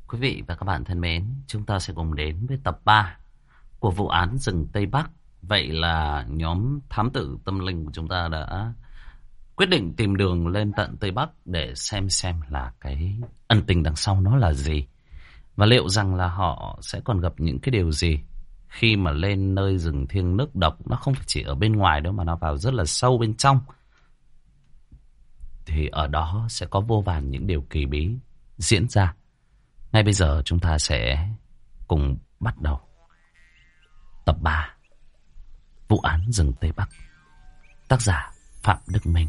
Quý vị và các bạn thân mến, chúng ta sẽ cùng đến với tập 3 của vụ án rừng Tây Bắc. Vậy là nhóm thám tử tâm linh của chúng ta đã quyết định tìm đường lên tận Tây Bắc để xem là cái ân tình đằng sau nó là gì. Và liệu rằng là họ sẽ còn gặp những cái điều gì khi mà lên nơi rừng thiêng nước độc. Nó không phải chỉ ở bên ngoài đâu mà nó vào rất là sâu bên trong. Thì ở đó sẽ có vô vàn những điều kỳ bí diễn ra. Ngay bây giờ chúng ta sẽ cùng bắt đầu tập 3 vụ án rừng Tây Bắc. Tác giả Phạm Đức Minh.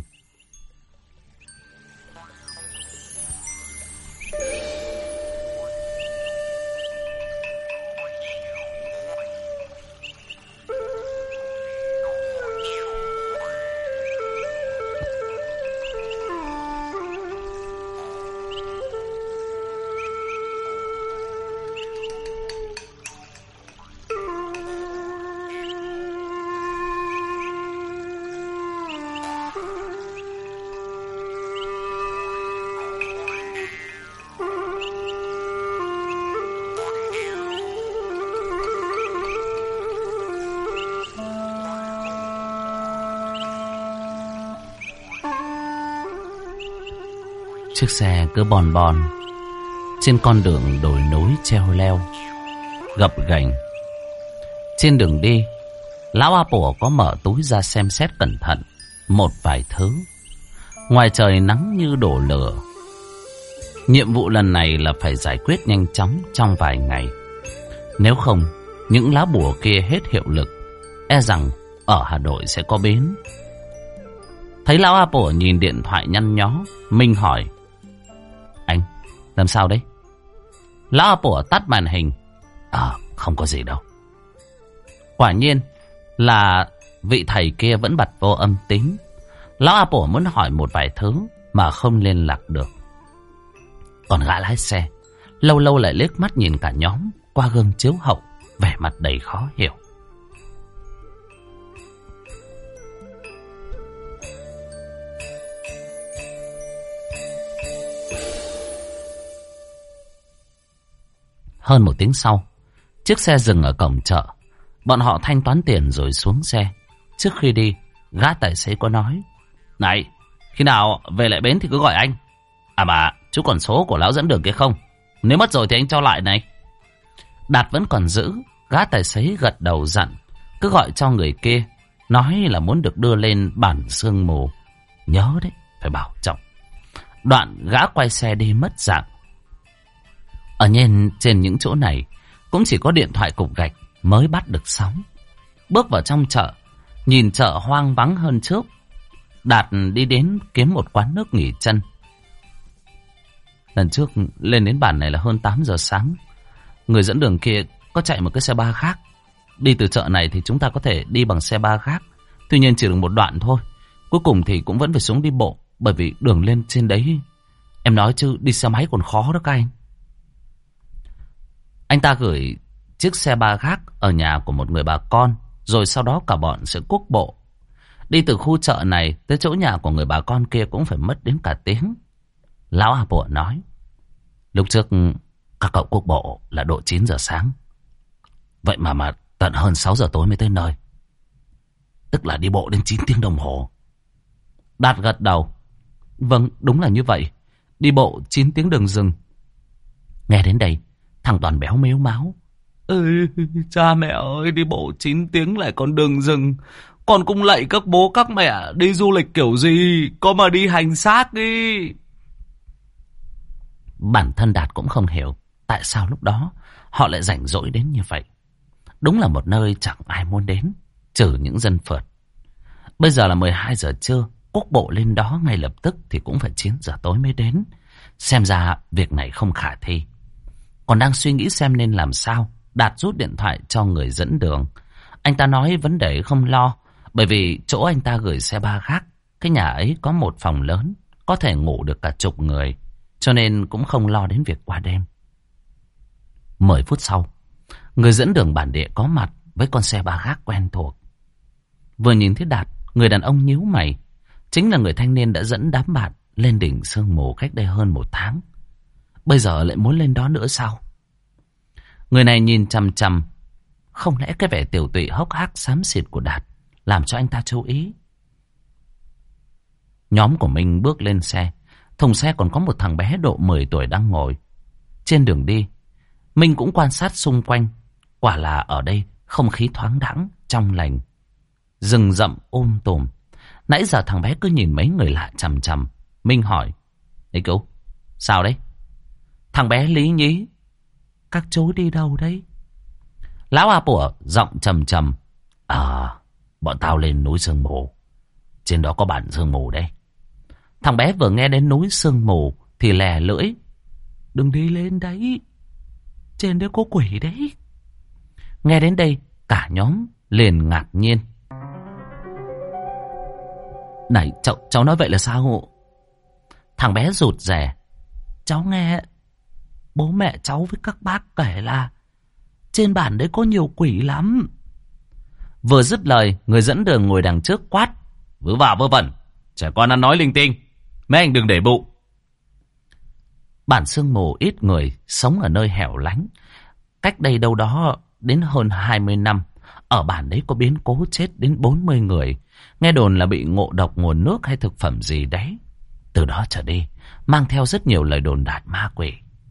Chiếc xe cứ bon bon trên con đường đồi núi treo leo, gập ghềnh. Trên đường đi, lão A Pủa có mở túi ra xem xét cẩn thận một vài thứ. Ngoài trời nắng như đổ lửa. Nhiệm vụ lần này là phải giải quyết nhanh chóng trong vài ngày. Nếu không, những lá bùa kia hết hiệu lực, e rằng ở Hà Nội sẽ có bến. Thấy lão A Pủa nhìn điện thoại nhăn nhó, Minh hỏi: "Anh, làm sao đấy?" Lão A Pủa tắt màn hình: Không có gì đâu." Quả nhiên là vị thầy kia vẫn bật vô âm tín. Lão A Pủa muốn hỏi một vài thứ mà không liên lạc được. Còn gã lái xe lâu lâu lại liếc mắt nhìn cả nhóm qua gương chiếu hậu, vẻ mặt đầy khó hiểu. Hơn một tiếng sau, chiếc xe dừng ở cổng chợ. Bọn họ thanh toán tiền rồi xuống xe. Trước khi đi, gã tài xế có nói: "Này, khi nào về lại bến thì cứ gọi anh. À mà, chú còn số của lão dẫn đường kia không? Nếu mất rồi thì anh cho lại này." Đạt vẫn còn giữ. Gã tài xế gật đầu dặn cứ gọi cho người kia, nói là muốn được đưa lên bản sương mù. Nhớ đấy, phải bảo trọng. Đoạn gã quay xe đi mất dạng. Ở trên những chỗ này cũng chỉ có điện thoại cục gạch mới bắt được sóng. Bước vào trong chợ, nhìn chợ hoang vắng hơn trước. Đạt đi đến kiếm một quán nước nghỉ chân. Lần trước lên đến bản này là hơn 8 giờ sáng. Người dẫn đường kia có chạy một cái xe ba khác. Đi từ chợ này thì chúng ta có thể đi bằng xe ba khác. Tuy nhiên chỉ được một đoạn thôi. Cuối cùng thì cũng vẫn phải xuống đi bộ. Bởi vì đường lên trên đấy, em nói chứ đi xe máy còn khó đó các anh. Anh ta gửi chiếc xe ba gác ở nhà của một người bà con, rồi sau đó cả bọn sẽ cuốc bộ. Đi từ khu chợ này tới chỗ nhà của người bà con kia cũng phải mất đến cả tiếng. Lão A Pủa nói: "Lúc trước các cậu cuốc bộ là độ 9 giờ sáng. Vậy mà tận hơn 6 giờ tối mới tới nơi. Tức là đi bộ đến 9 tiếng đồng hồ. Đạt gật đầu: "Vâng, đúng là như vậy. Đi bộ 9 tiếng đường rừng." Nghe đến đây, thằng Toàn béo mếu máu: "Cha mẹ ơi, đi bộ 9 tiếng lại còn đường rừng. Con cũng lạy các bố các mẹ đi du lịch kiểu gì, có mà đi hành xác đi." Bản thân Đạt cũng không hiểu tại sao lúc đó họ lại rảnh rỗi đến như vậy. Đúng là một nơi chẳng ai muốn đến, trừ những dân phượt. Bây giờ là 12 giờ trưa, cuốc bộ lên đó ngay lập tức thì cũng phải 9 giờ tối mới đến. Xem ra việc này không khả thi. Còn đang suy nghĩ xem nên làm sao, Đạt rút điện thoại cho người dẫn đường. Anh ta nói vấn đề không lo, bởi vì chỗ anh ta gửi xe ba gác, cái nhà ấy có một phòng lớn, có thể ngủ được cả chục người, cho nên cũng không lo đến việc qua đêm. 10 phút sau, người dẫn đường bản địa có mặt với con xe ba gác quen thuộc. Vừa nhìn thấy Đạt, người đàn ông nhíu mày. Chính là người thanh niên đã dẫn đám bạn lên đỉnh sương mù cách đây hơn 1 tháng. Bây giờ lại muốn lên đó nữa sao? Người này nhìn chằm chằm. Không lẽ cái vẻ tiểu tụy hốc hác xám xịt của Đạt làm cho anh ta chú ý? Nhóm của mình bước lên xe. Thùng xe còn có một thằng bé độ 10 tuổi đang ngồi. Trên đường đi, Minh cũng quan sát xung quanh. Quả là ở đây không khí thoáng đãng, trong lành. Rừng rậm tùm. Nãy giờ thằng bé cứ nhìn mấy người lạ chằm chằm. Minh hỏi: Ê cứu, sao đấy? Thằng bé lý nhí: Các chú đi đâu đấy? Lão A Pủa giọng trầm trầm: Bọn tao lên núi Sương Mù. Trên đó có bản sương mù đấy. Thằng bé vừa nghe đến núi sương mù thì lè lưỡi: Đừng đi lên đấy, trên đấy có quỷ đấy. Nghe đến đây cả nhóm liền ngạc nhiên. Này cháu nói vậy là sao? Thằng bé rụt rè: Cháu nghe bố mẹ cháu với các bác kể là trên bản đấy có nhiều quỷ lắm. Vừa dứt lời, người dẫn đường ngồi đằng trước quát: Vớ vào vớ vẩn, trẻ con ăn nói linh tinh, mấy anh đừng để bụng. Bản Sương Mù ít người, sống ở nơi hẻo lánh. Cách đây đâu đó đến hơn 20 năm, ở bản đấy có biến cố chết đến 40 người. Nghe đồn là bị ngộ độc nguồn nước hay thực phẩm gì đấy. Từ đó trở đi, mang theo rất nhiều lời đồn đại ma quỷ.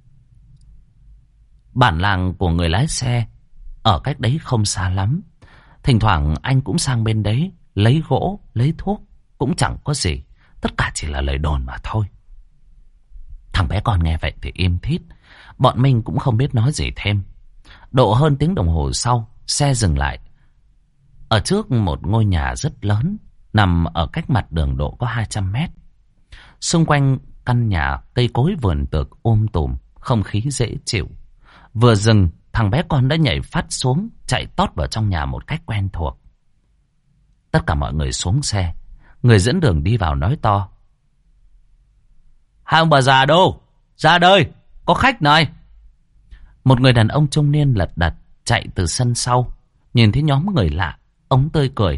Bản làng của người lái xe ở cách đấy không xa lắm. Thỉnh thoảng anh cũng sang bên đấy lấy gỗ, lấy thuốc, cũng chẳng có gì. Tất cả chỉ là lời đồn mà thôi. Thằng bé con nghe vậy thì im thít. Bọn mình cũng không biết nói gì thêm. Độ hơn tiếng đồng hồ sau, xe dừng lại ở trước một ngôi nhà rất lớn, nằm ở cách mặt đường độ có 200 mét. Xung quanh căn nhà cây cối vườn tược tùm, không khí dễ chịu. Vừa dừng, thằng bé con đã nhảy phắt xuống, chạy tót vào trong nhà một cách quen thuộc. Tất cả mọi người xuống xe. Người dẫn đường đi vào nói to: Hai ông bà già đâu? Ra đây, có khách này. Một người đàn ông trung niên lật đật chạy từ sân sau. Nhìn thấy nhóm người lạ, ông tươi cười: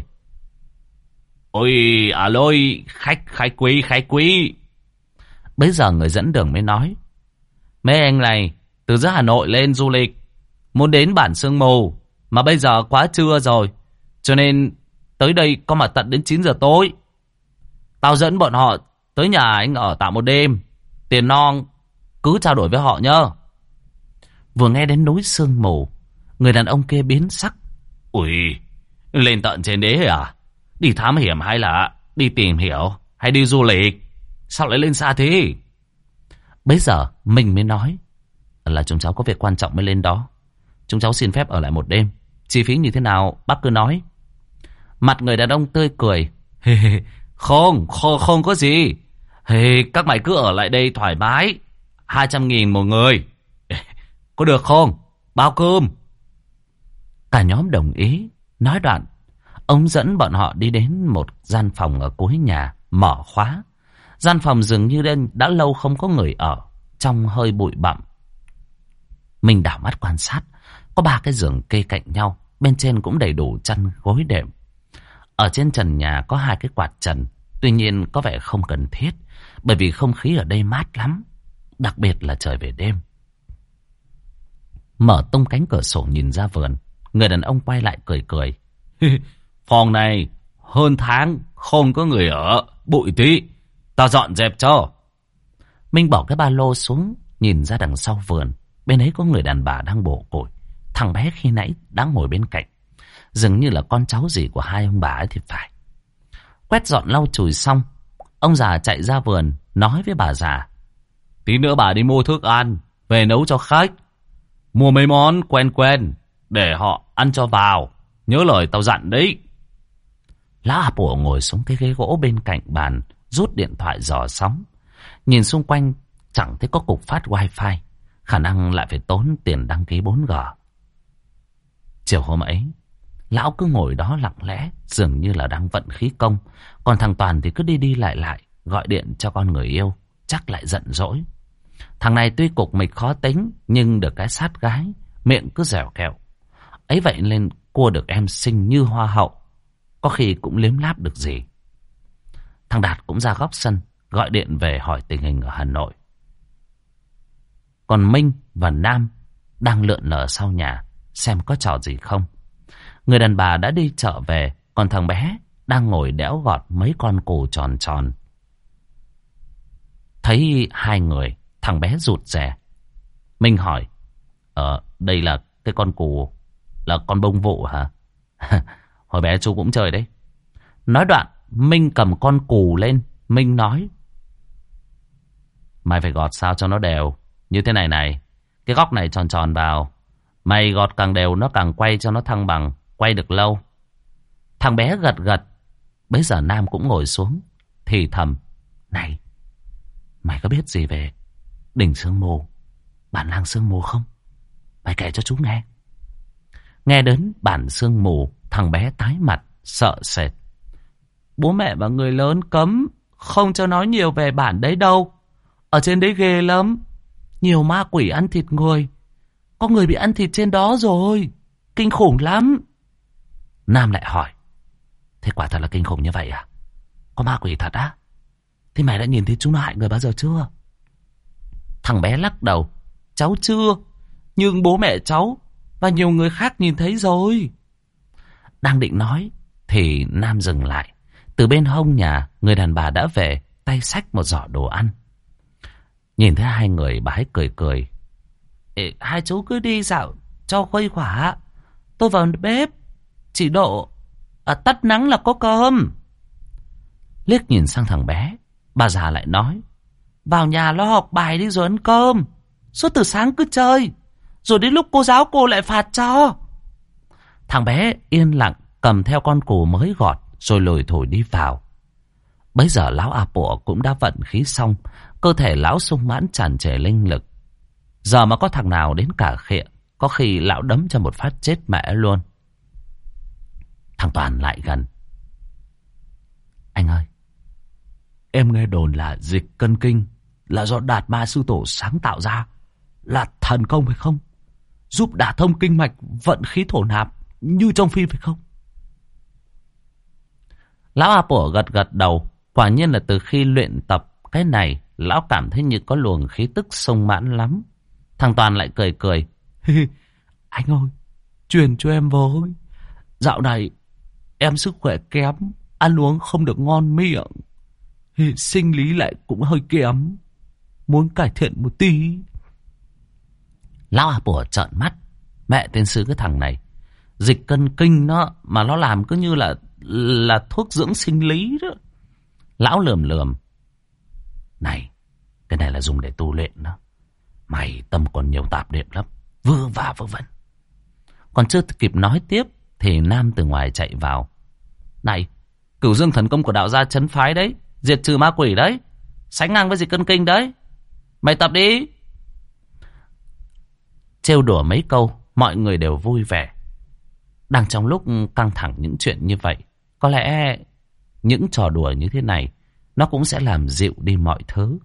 Ôi, lôi, khách quý. Bây giờ người dẫn đường mới nói: Mấy anh này từ giữa Hà Nội lên du lịch, muốn đến bản Sương Mù, mà bây giờ quá trưa rồi, cho nên tới đây có mặt tận đến 9 giờ tối. Tao dẫn bọn họ tới nhà anh ở tạm một đêm. Tiền nong cứ trao đổi với họ nhá. Vừa nghe đến núi Sương Mù, người đàn ông kia biến sắc: Ui, lên tận trên đấy à? Đi thám hiểm hay là đi tìm hiểu hay đi du lịch? Sao lại lên xa thế? Bây giờ mình mới nói là chúng cháu có việc quan trọng mới lên đó. Chúng cháu xin phép ở lại một đêm. Chi phí như thế nào bác cứ nói. Mặt người đàn ông tươi cười: Không có gì. Các mày cứ ở lại đây thoải mái. 200.000 một người. Có được không? Bao cơm. Cả nhóm đồng ý. Nói đoạn, ông dẫn bọn họ đi đến một gian phòng ở cuối nhà, mở khóa. Gian phòng dường như đã lâu không có người ở, trong hơi bụi bặm. Mình đảo mắt quan sát, có 3 cái giường kê cạnh nhau, bên trên cũng đầy đủ chăn gối đệm. Ở trên trần nhà có 2 cái quạt trần, tuy nhiên có vẻ không cần thiết, bởi vì không khí ở đây mát lắm, đặc biệt là trời về đêm. Mở tung cánh cửa sổ nhìn ra vườn, người đàn ông quay lại cười cười: Phòng này hơn tháng không có người ở, bụi tí, tao dọn dẹp cho. Minh bỏ cái ba lô xuống, nhìn ra đằng sau vườn. Bên ấy có người đàn bà đang bổ củi. Thằng bé khi nãy đang ngồi bên cạnh, dường như là con cháu gì của hai ông bà ấy thì phải. Quét dọn lau chùi xong, ông già chạy ra vườn nói với bà già: Tí nữa bà đi mua thức ăn về nấu cho khách. Mua mấy món quen để họ ăn cho vào. Nhớ lời tao dặn đấy. Lão A Pủa ngồi xuống cái ghế gỗ bên cạnh bàn, rút điện thoại dò sóng. Nhìn xung quanh chẳng thấy có cục phát wifi, khả năng lại phải tốn tiền đăng ký 4G. Chiều hôm ấy, lão cứ ngồi đó lặng lẽ, dường như là đang vận khí công. Còn thằng Toàn thì cứ đi lại, gọi điện cho con người yêu, chắc lại giận dỗi. Thằng này tuy cục mịch khó tính, nhưng được cái sát gái, miệng cứ dẻo kẹo. Ấy vậy nên cua được em xinh như hoa hậu, có khi cũng liếm láp được gì. Thằng Đạt cũng ra góc sân, gọi điện về hỏi tình hình ở Hà Nội. Còn Minh và Nam đang lượn lờ sau nhà xem có trò gì không. Người đàn bà đã đi chợ về, còn thằng bé đang ngồi đẽo gọt mấy con cù tròn tròn. Thấy hai người, thằng bé rụt rè. Minh hỏi, đây là cái con cù, là con bông vụ hả? Hồi bé chú cũng chơi đấy. Nói đoạn, Minh cầm con cù lên. Minh nói, mày phải gọt sao cho nó đều. Như thế này này, cái góc này tròn tròn vào. Mày gọt càng đều nó càng quay cho nó thăng bằng, quay được lâu. Thằng bé gật gật. Bấy giờ Nam cũng ngồi xuống, thì thầm, này, mày có biết gì về đỉnh Sương Mù, bản làng Sương Mù không? Mày kể cho chú nghe. Nghe đến bản Sương Mù, thằng bé tái mặt, sợ sệt. Bố mẹ và người lớn cấm không cho nói nhiều về bản đấy đâu. Ở trên đấy ghê lắm. Nhiều ma quỷ ăn thịt người. Có người bị ăn thịt trên đó rồi. Kinh khủng lắm. Nam lại hỏi, thế quả thật là kinh khủng như vậy à? Có ma quỷ thật á? Thế mày đã nhìn thấy chúng nó hại người bao giờ chưa? Thằng bé lắc đầu, cháu chưa. Nhưng bố mẹ cháu và nhiều người khác nhìn thấy rồi. Đang định nói thì Nam dừng lại. Từ bên hông nhà, người đàn bà đã về, tay xách một giỏ đồ ăn. Nhìn thấy hai người, bà ấy cười cười. Ê, hai chú cứ đi dạo cho khuây khỏa. Tôi vào bếp chỉ độ tắt nắng là có cơm. Liếc nhìn sang thằng bé, bà già lại nói, vào nhà lo học bài đi rồi ăn cơm. Suốt từ sáng cứ chơi, rồi đến lúc cô giáo cô lại phạt cho. Thằng bé yên lặng cầm theo con cù mới gọt, rồi lủi thủi đi vào. Bấy giờ lão A Pủa cũng đã vận khí xong, cơ thể lão sung mãn tràn trề linh lực. Giờ mà có thằng nào đến cả khịa, có khi lão đấm cho một phát chết mẹ luôn. Thằng Toàn lại gần. Anh ơi, em nghe đồn là dịch cân kinh là do Đạt Ma Sư Tổ sáng tạo ra, là thần công phải không? Giúp đả thông kinh mạch, vận khí thổ nạp như trong phim phải không? Lão A Pủa gật gật đầu. Quả nhiên là từ khi luyện tập cái này, lão cảm thấy như có luồng khí tức sung mãn lắm. Thằng Toàn lại cười cười. Anh ơi, truyền cho em với. Dạo này em sức khỏe kém, ăn uống không được ngon miệng, sinh lý lại cũng hơi kém, muốn cải thiện một tí. Lão A Pủa trợn mắt. Mẹ tiên sư cái thằng này, dịch cân kinh nó mà nó làm cứ như là thuốc dưỡng sinh lý đó. Lão lườm lườm. Này, cái này là dùng để tu luyện đó. Mày tâm còn nhiều tạp niệm lắm, vơ va vơ vẩn. Còn chưa kịp nói tiếp thì Nam từ ngoài chạy vào. Này, Cửu Dương thần công của đạo gia trấn phái đấy, diệt trừ ma quỷ đấy, sánh ngang với dịch cân kinh đấy. Mày tập đi. Trêu đùa mấy câu, mọi người đều vui vẻ. Đang trong lúc căng thẳng những chuyện như vậy, có lẽ những trò đùa như thế này nó cũng sẽ làm dịu đi mọi thứ.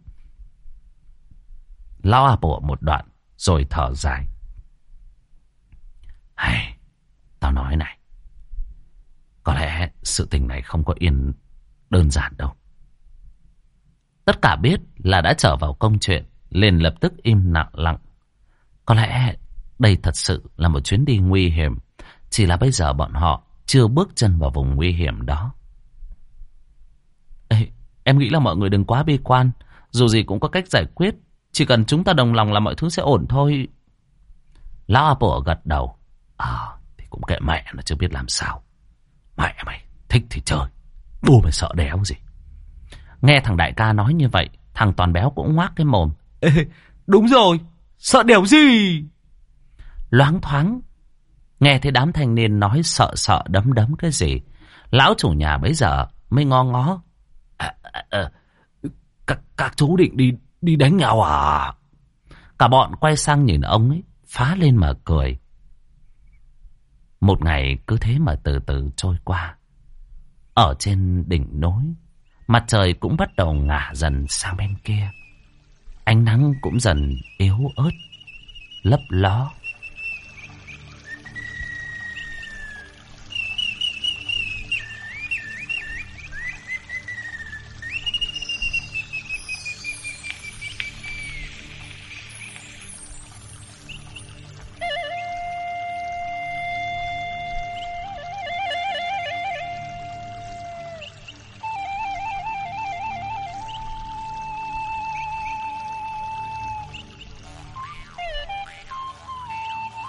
Lão A Pủa một đoạn rồi thở dài. Hay, tao nói này, có lẽ sự tình này không có yên đơn giản đâu. Tất cả biết là đã trở vào công chuyện, liền lập tức im lặng. Có lẽ đây thật sự là một chuyến đi nguy hiểm, chỉ là bây giờ bọn họ chưa bước chân vào vùng nguy hiểm đó. Ê, em nghĩ là mọi người đừng quá bi quan, dù gì cũng có cách giải quyết. Chỉ cần chúng ta đồng lòng là mọi thứ sẽ ổn thôi. Lão A Pủa gật đầu. Thì cũng kệ mẹ, nó chưa biết làm sao. Mẹ mày thích thì chơi, bố mày sợ đéo gì. Nghe thằng đại ca nói như vậy, thằng Toàn béo cũng ngoác cái mồm. Ê, đúng rồi, sợ đéo gì. Loáng thoáng nghe thấy đám thanh niên nói sợ đấm đấm cái gì, lão chủ nhà bấy giờ mới ngó. Các chú định đi đánh nhau à? Cả bọn quay sang nhìn ông ấy, phá lên mà cười. Một ngày cứ thế mà từ từ trôi qua. Ở trên đỉnh núi, mặt trời cũng bắt đầu ngả dần sang bên kia. Ánh nắng cũng dần yếu ớt, lấp ló.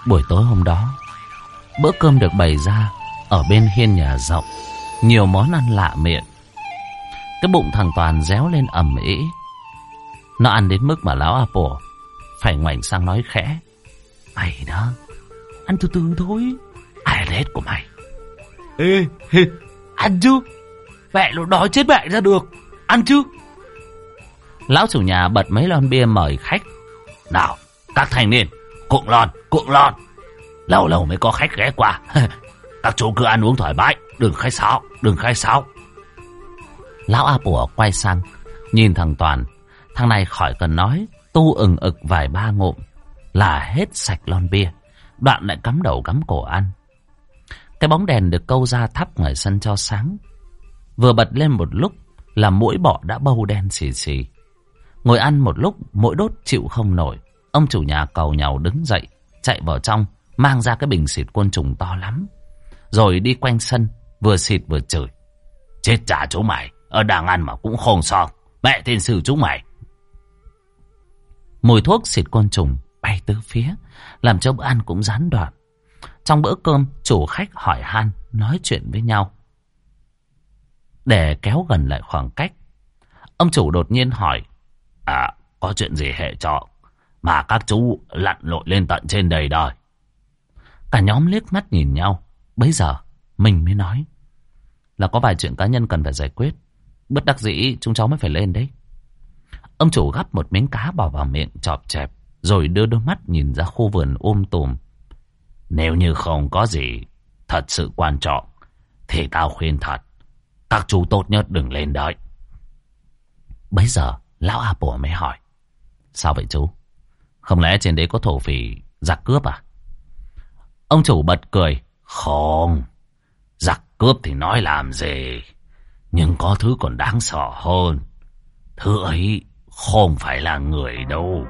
Buổi tối hôm đó, bữa cơm được bày ra ở bên hiên nhà rộng, nhiều món ăn lạ miệng. Cái bụng thằng Toàn réo lên ầm ĩ. Nó ăn đến mức mà lão Apple phải ngoảnh sang nói khẽ: "Mày đó, ăn từ từ thôi, ai là hết của mày." "Ê, ăn chứ, mẹ nó đói chết mẹ ra được, ăn chứ." Lão chủ nhà bật mấy lon bia mời khách. "Nào, các thanh niên, cuộn lon. Lâu lâu mới có khách ghé qua. Các chú cứ ăn uống thoải mái, đừng khai sáo. Lão Apple quay sang, nhìn thằng Toàn. Thằng này khỏi cần nói, tu ừng ực vài ba ngụm là hết sạch lon bia. Đoạn lại cắm đầu cắm cổ ăn. Cái bóng đèn được câu ra thắp ngoài sân cho sáng. Vừa bật lên một lúc là mũi bọ đã bâu đen xì xì. Ngồi ăn một lúc, mũi đốt chịu không nổi. Ông chủ nhà cầu nhàu đứng dậy, chạy vào trong, mang ra cái bình xịt côn trùng to lắm. Rồi đi quanh sân, vừa xịt vừa chửi: "Chết chả chú mày, ở đang ăn mà cũng khôn xong, mẹ tiên sư chú mày." Mùi thuốc xịt côn trùng bay tứ phía, làm cho bữa ăn cũng gián đoạn. Trong bữa cơm, chủ khách hỏi han, nói chuyện với nhau. Để kéo gần lại khoảng cách, ông chủ đột nhiên hỏi: "Có chuyện gì hệ trọ mà các chú lặn lội lên tận trên đầy đời?" Cả nhóm liếc mắt nhìn nhau. Bấy giờ mình mới nói: "Là có vài chuyện cá nhân cần phải giải quyết, bất đắc dĩ chúng cháu mới phải lên đấy." Ông chủ gắp một miếng cá bỏ vào miệng chọp chẹp, rồi đưa đôi mắt nhìn ra khu vườn tùm. "Nếu như không có gì thật sự quan trọng thì tao khuyên thật, các chú tốt nhất đừng lên đấy." Bấy giờ lão Apple mới hỏi: "Sao vậy chú? Không lẽ trên đấy có thổ phỉ giặc cướp à?" Ông chủ bật cười: "Không, giặc cướp thì nói làm gì, nhưng có thứ còn đáng sợ hơn. Thứ ấy không phải là người đâu."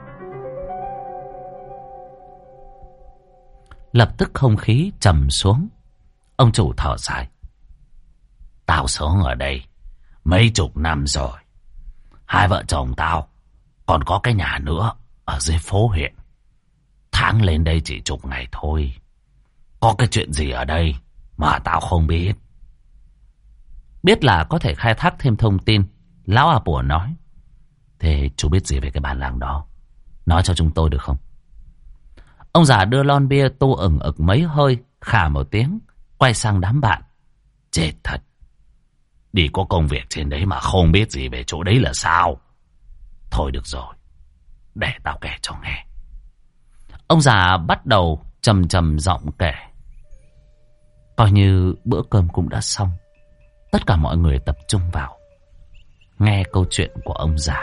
Lập tức không khí trầm xuống. Ông chủ thở dài: "Tao sống ở đây mấy chục năm rồi. Hai vợ chồng tao còn có cái nhà nữa ở dưới phố huyện. Tháng lên đây chỉ chục ngày thôi. Có cái chuyện gì ở đây mà tao không biết." Biết là có thể khai thác thêm thông tin, lão Apple nói: "Thế chú biết gì về cái bản làng đó? Nói cho chúng tôi được không?" Ông già đưa lon bia tu ừng ực mấy hơi, khà một tiếng, quay sang đám bạn: "Chết thật, đi có công việc trên đấy mà không biết gì về chỗ đấy là sao? Thôi được rồi, để tao kể cho nghe." Ông già bắt đầu trầm trầm giọng kể. Coi như bữa cơm cũng đã xong, tất cả mọi người tập trung vào nghe câu chuyện của ông già.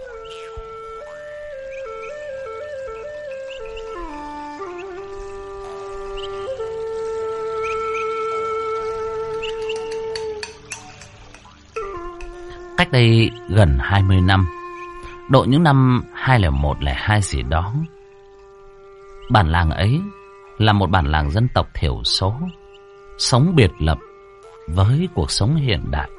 Cách đây gần 20 năm, độ những năm 2001, 2002 gì đó, bản làng ấy là một bản làng dân tộc thiểu số, sống biệt lập với cuộc sống hiện đại.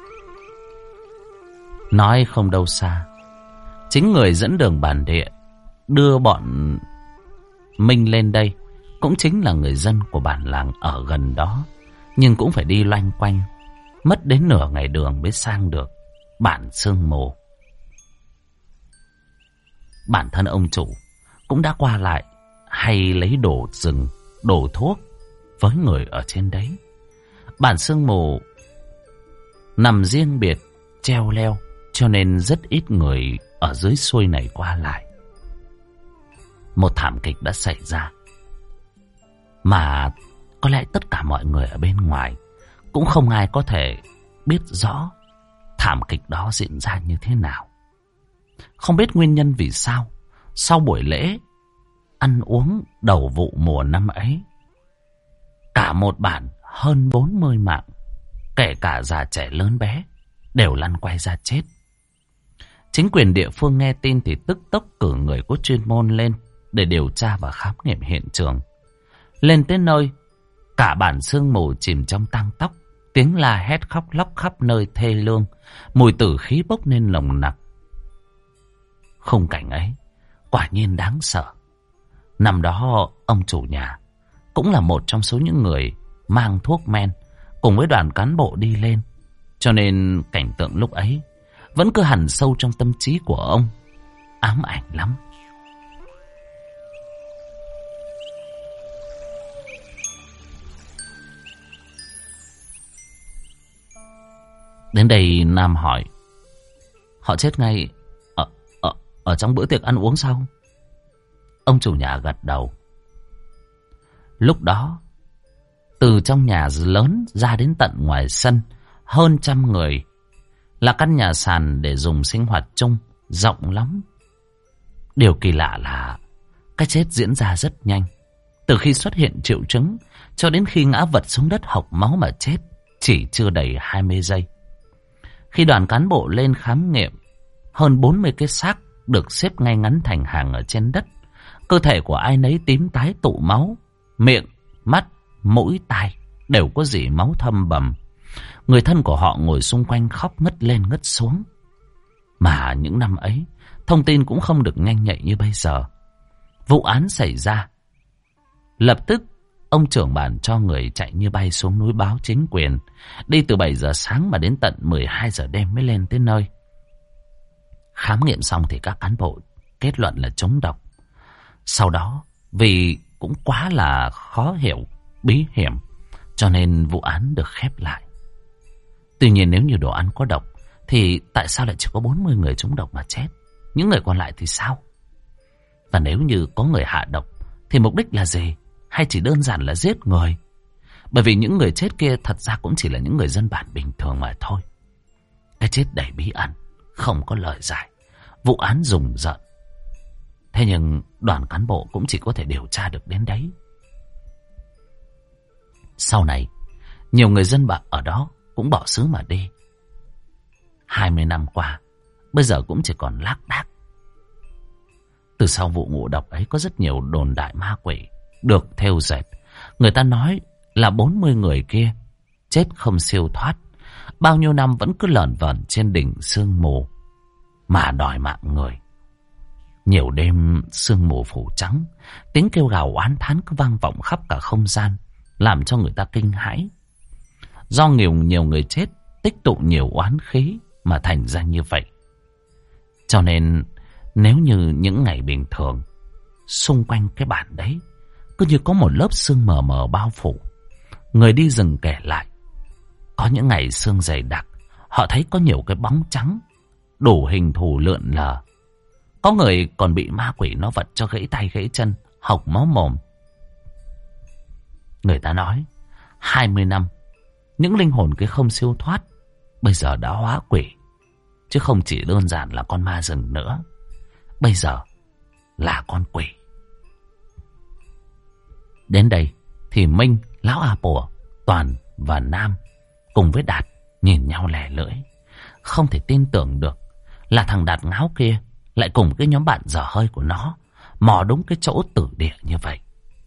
Nói không đâu xa, chính người dẫn đường bản địa đưa bọn Minh lên đây cũng chính là người dân của bản làng ở gần đó, nhưng cũng phải đi loanh quanh, mất đến nửa ngày đường mới sang được bản Sương Mù. Bản thân ông chủ cũng đã qua lại hay lấy đồ rừng, đồ thuốc với người ở trên đấy. Bản Sương Mù nằm riêng biệt, treo leo, cho nên rất ít người ở dưới xuôi này qua lại. Một thảm kịch đã xảy ra, mà có lẽ tất cả mọi người ở bên ngoài cũng không ai có thể biết rõ thảm kịch đó diễn ra như thế nào. Không biết nguyên nhân vì sao, sau buổi lễ ăn uống đầu vụ mùa năm ấy, cả một bản hơn 40 mạng, kể cả già trẻ lớn bé, đều lăn quay ra chết. Chính quyền địa phương nghe tin thì tức tốc cử người có chuyên môn lên để điều tra và khám nghiệm hiện trường. Lên tới nơi, cả bản Sương Mù chìm trong tang tóc, tiếng la hét khóc lóc khắp nơi thê lương, mùi tử khí bốc lên nồng nặc. Khung cảnh ấy quả nhiên đáng sợ. Năm đó ông chủ nhà cũng là một trong số những người mang thuốc men cùng với đoàn cán bộ đi lên. Cho nên cảnh tượng lúc ấy vẫn cứ hằn sâu trong tâm trí của ông, ám ảnh lắm. Đến đây Nam hỏi, họ chết ngay ở trong bữa tiệc ăn uống sau? Ông chủ nhà gật đầu. Lúc đó, từ trong nhà lớn ra đến tận ngoài sân, hơn 100 người, là căn nhà sàn để dùng sinh hoạt chung, rộng lắm. Điều kỳ lạ là cái chết diễn ra rất nhanh. Từ khi xuất hiện triệu chứng cho đến khi ngã vật xuống đất hộc máu mà chết, chỉ chưa đầy 20 giây. Khi đoàn cán bộ lên khám nghiệm, hơn 40 cái xác được xếp ngay ngắn thành hàng ở trên đất. Cơ thể của ai nấy tím tái tụ máu, miệng, mắt, mũi, tai đều có rỉ máu thâm bầm. Người thân của họ ngồi xung quanh khóc ngất lên ngất xuống. Mà những năm ấy, thông tin cũng không được nhanh nhạy như bây giờ. Vụ án xảy ra, lập tức ông trưởng bản cho người chạy như bay xuống núi báo chính quyền. Đi từ 7 giờ sáng mà đến tận 12 giờ đêm mới lên tới nơi. Khám nghiệm xong thì các cán bộ kết luận là trúng độc. Sau đó, vì cũng quá là khó hiểu, bí hiểm, cho nên vụ án được khép lại. Tuy nhiên nếu như đồ ăn có độc, thì tại sao lại chỉ có 40 người trúng độc mà chết? Những người còn lại thì sao? Và nếu như có người hạ độc, thì mục đích là gì? Hay chỉ đơn giản là giết người? Bởi vì những người chết kia thật ra cũng chỉ là những người dân bản bình thường mà thôi. Cái chết đầy bí ẩn, không có lời giải. Vụ án rùng rợn. Thế nhưng đoàn cán bộ cũng chỉ có thể điều tra được đến đấy. Sau này, nhiều người dân ở đó cũng bỏ xứ mà đi. 20 năm qua, bây giờ cũng chỉ còn lác đác. Từ sau vụ ngộ độc ấy có rất nhiều đồn đại ma quỷ được thêu dệt. Người ta nói là 40 người kia chết không siêu thoát, bao nhiêu năm vẫn cứ lởn vởn trên đỉnh sương mù mà đòi mạng người. Nhiều đêm sương mù phủ trắng, tiếng kêu gào oán thán cứ vang vọng khắp cả không gian, làm cho người ta kinh hãi. Do nhiều người chết tích tụ nhiều oán khí mà thành ra như vậy. Cho nên nếu như những ngày bình thường, xung quanh cái bản đấy cứ như có một lớp sương mờ mờ bao phủ. Người đi rừng kể lại, có những ngày sương dày đặc, họ thấy có nhiều cái bóng trắng đủ hình thù lượn lờ. Có người còn bị ma quỷ nó vật cho gãy tay gãy chân, hộc máu mồm. Người ta nói 20 năm, những linh hồn kia không siêu thoát, bây giờ đã hóa quỷ, chứ không chỉ đơn giản là con ma rừng nữa. Bây giờ là con quỷ. Đến đây thì Minh, Lão A Pùa, Toàn và Nam cùng với Đạt nhìn nhau lẻ lưỡi. Không thể tin tưởng được là thằng Đạt ngáo kia lại cùng cái nhóm bạn dở hơi của nó mò đúng cái chỗ tử địa như vậy.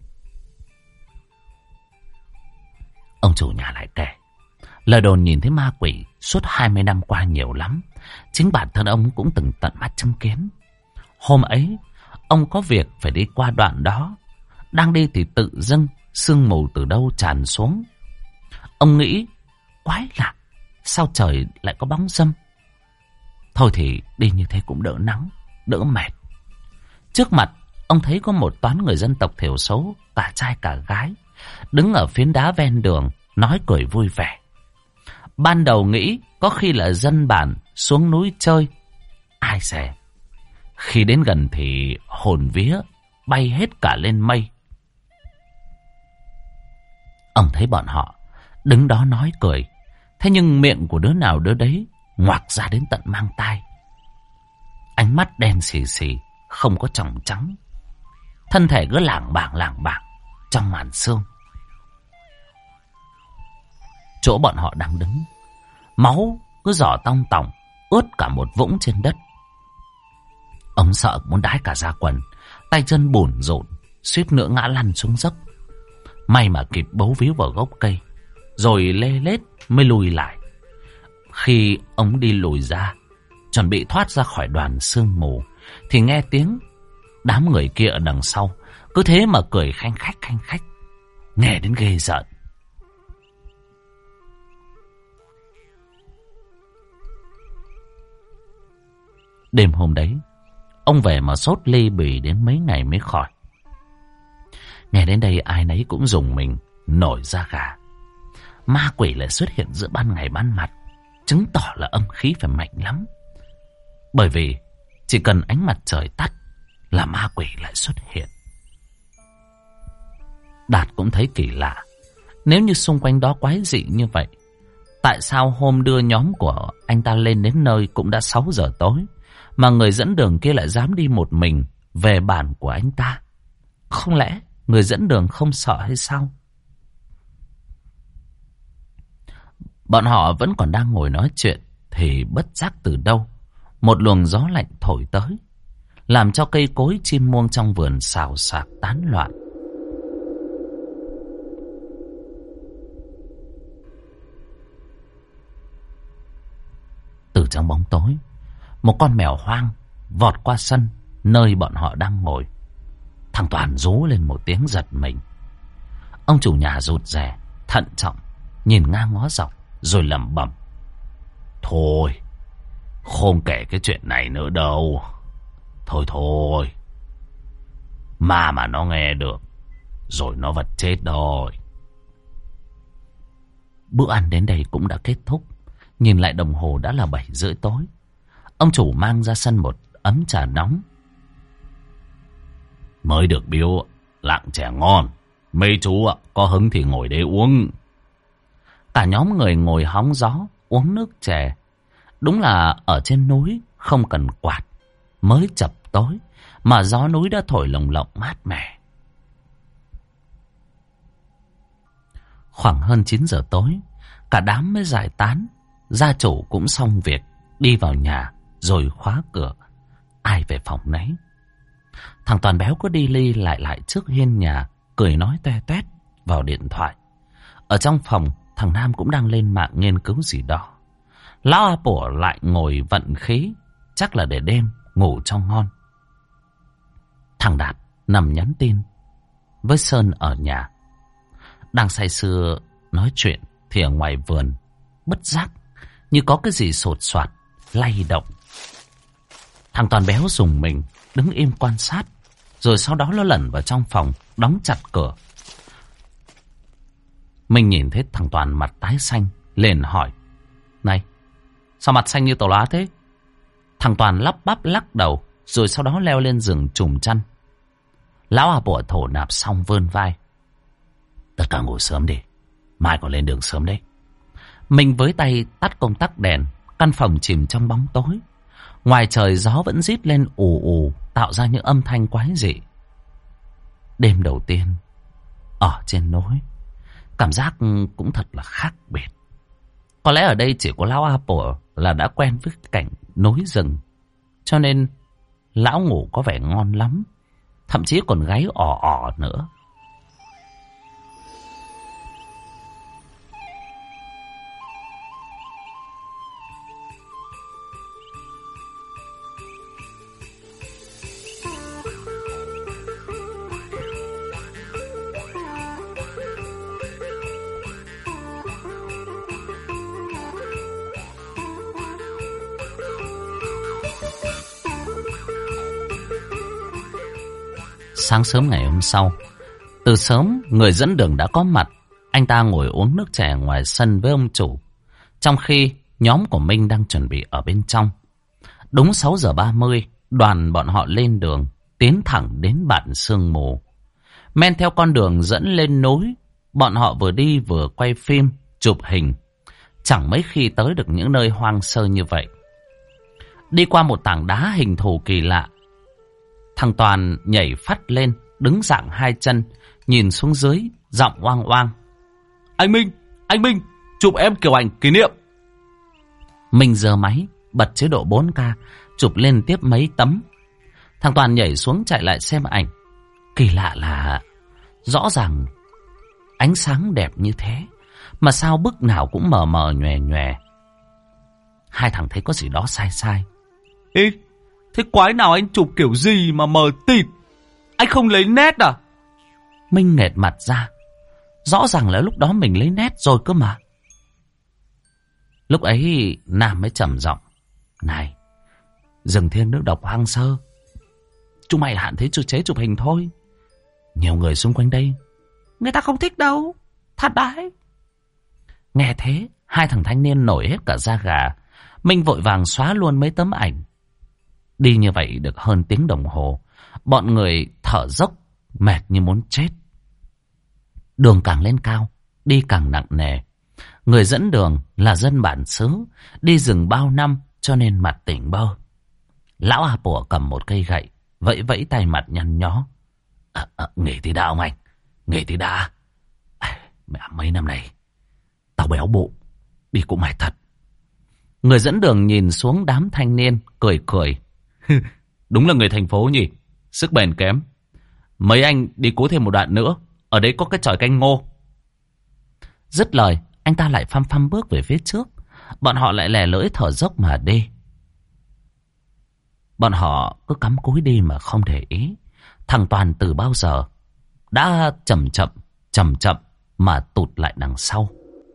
Ông chủ nhà lại kể, lời đồn nhìn thấy ma quỷ suốt 20 năm qua nhiều lắm. Chính bản thân ông cũng từng tận mắt chứng kiến. Hôm ấy, ông có việc phải đi qua đoạn đó. Đang đi thì tự dưng sương mù từ đâu tràn xuống. Ông nghĩ, quái lạ, sao trời lại có bóng râm? Thôi thì đi như thế cũng đỡ nắng, đỡ mệt. Trước mặt, ông thấy có một toán người dân tộc thiểu số, cả trai cả gái, đứng ở phiến đá ven đường, nói cười vui vẻ. Ban đầu nghĩ có khi là dân bản xuống núi chơi. Ai dè, khi đến gần thì hồn vía bay hết cả lên mây. Ông thấy bọn họ đứng đó nói cười, thế nhưng miệng của đứa nào đứa đấy ngoạc ra đến tận mang tai. Ánh mắt đen xì xì, không có tròng trắng. Thân thể cứ lảng bảng trong màn sương. Chỗ bọn họ đang đứng, máu cứ giỏ tong tòng, ướt cả một vũng trên đất. Ông sợ muốn đái cả da quần, tay chân bủn rộn, suýt nữa ngã lăn xuống dốc. May mà kịp bấu víu vào gốc cây, rồi lê lết mới lùi lại. Khi ông đi lùi ra, chuẩn bị thoát ra khỏi đoàn sương mù, thì nghe tiếng Đám người kia ở đằng sau cứ thế mà cười khanh khách, nghe đến ghê rợn. Đêm hôm đấy, ông về mà sốt ly bì đến mấy ngày mới khỏi. Nghe đến đây ai nấy cũng rùng mình, nổi da gà. Ma quỷ lại xuất hiện giữa ban ngày ban mặt, chứng tỏ là âm khí phải mạnh lắm. Bởi vì chỉ cần ánh mặt trời tắt là ma quỷ lại xuất hiện. Đạt cũng thấy kỳ lạ. Nếu như xung quanh đó quái dị như vậy, tại sao hôm đưa nhóm của anh ta lên đến nơi cũng đã 6 giờ tối, mà người dẫn đường kia lại dám đi một mình về bản của anh ta? Không lẽ người dẫn đường không sợ hay sao? Bọn họ vẫn còn đang ngồi nói chuyện thì bất giác từ đâu một luồng gió lạnh thổi tới, làm cho cây cối chim muông trong vườn xào xạc tán loạn. Từ trong bóng tối, một con mèo hoang vọt qua sân nơi bọn họ đang ngồi. Thằng Toàn rú lên một tiếng giật mình. Ông chủ nhà rụt rè, thận trọng, nhìn ngang ngó dọc rồi lẩm bẩm: thôi, không kể cái chuyện này nữa đâu. Thôi, mà nó nghe được rồi nó vật chết rồi. Bữa ăn đến đây cũng đã kết thúc. Nhìn lại đồng hồ đã là 7 rưỡi tối. Ông chủ mang ra sân một ấm trà nóng. Mới được biếu lạng chè ngon, mấy chú có hứng thì ngồi đây uống. Cả nhóm người ngồi hóng gió uống nước chè. Đúng là ở trên núi không cần quạt, mới chập tối mà gió núi đã thổi lồng lộng mát mẻ. Khoảng hơn 9 giờ tối, cả đám mới giải tán. Gia chủ cũng xong việc, đi vào nhà rồi khóa cửa, ai về phòng nấy. Thằng Toàn béo có đi ly lại trước hiên nhà, cười nói toe toét vào điện thoại. Ở trong phòng, thằng Nam cũng đang lên mạng nghiên cứu gì đó. Lão A Pủa lại ngồi vận khí, chắc là để đêm ngủ cho ngon. Thằng Đạt nằm nhắn tin với Sơn ở nhà. Đang say sưa nói chuyện thì ở ngoài vườn bất giác như có cái gì sột soạt lay động. Thằng Toàn béo rùng mình, đứng im quan sát, rồi sau đó nó lẩn vào trong phòng, đóng chặt cửa. Mình nhìn thấy thằng Toàn mặt tái xanh, liền hỏi: này, sao mặt xanh như tàu lá thế? Thằng Toàn lắp bắp lắc đầu, rồi sau đó leo lên giường trùm chăn. Lão A Pủa thổ nạp xong vươn vai: tất cả ngủ sớm đi, mai còn lên đường sớm đấy. Mình với tay tắt công tắc đèn, căn phòng chìm trong bóng tối. Ngoài trời gió vẫn rít lên ù ù, tạo ra những âm thanh quái dị. Đêm đầu tiên ở trên núi, cảm giác cũng thật là khác biệt. Có lẽ ở đây chỉ có lão A Pủa là đã quen với cảnh núi rừng, cho nên lão ngủ có vẻ ngon lắm, thậm chí còn gáy ỏ ỏ nữa. Sáng sớm ngày hôm sau, từ sớm người dẫn đường đã có mặt. Anh ta ngồi uống nước chè ngoài sân với ông chủ, trong khi nhóm của Minh đang chuẩn bị ở bên trong. Đúng 6 giờ 30, đoàn bọn họ lên đường, tiến thẳng đến bản Sương Mù. Men theo con đường dẫn lên núi, bọn họ vừa đi vừa quay phim, chụp hình. Chẳng mấy khi tới được những nơi hoang sơ như vậy. Đi qua một tảng đá hình thù kỳ lạ, thằng Toàn nhảy phắt lên, đứng dạng hai chân, nhìn xuống dưới, giọng oang oang: Anh Minh, chụp em kiểu ảnh kỷ niệm. Mình giơ máy, bật chế độ 4K, chụp lên tiếp mấy tấm. Thằng Toàn nhảy xuống chạy lại xem ảnh. Kỳ lạ là rõ ràng ánh sáng đẹp như thế, mà sao bức nào cũng mờ mờ nhòe nhòe. Hai thằng thấy có gì đó sai sai. Ê, Thế quái nào anh chụp kiểu gì mà mờ tịt? Anh không lấy nét à? Minh nghệt mặt ra. Rõ ràng là lúc đó mình lấy nét rồi cơ mà. Lúc ấy Nam mới trầm giọng. Này, rừng thiêng nước độc hoang sơ, chúng mày hạn thế chế chụp hình thôi. Nhiều người xung quanh đây người ta không thích đâu. Thật đấy. Nghe thế, hai thằng thanh niên nổi hết cả da gà. Minh vội vàng xóa luôn mấy tấm ảnh. Đi như vậy được hơn tiếng đồng hồ, bọn người thở dốc, mệt như muốn chết. Đường càng lên cao, đi càng nặng nề. Người dẫn đường là dân bản xứ, đi rừng bao năm cho nên mặt tỉnh bơ. Lão A Pủa cầm một cây gậy, vẫy vẫy tay mặt nhăn nhó. Nghỉ thì đã ông anh, nghỉ thì đã. Mẹ, mấy năm này tao béo bụng, đi cũng mệt thật. Người dẫn đường nhìn xuống đám thanh niên, cười cười. Đúng là người thành phố nhỉ, sức bền kém. Mấy anh đi cố thêm một đoạn nữa, ở đấy có cái chòi canh ngô. Dứt lời, anh ta lại phăm phăm bước về phía trước. Bọn họ lại lè lưỡi thở dốc mà đi. Bọn họ cứ cắm cúi đi mà không để ý. Thằng Toàn từ bao giờ đã chậm chậm mà tụt lại đằng sau.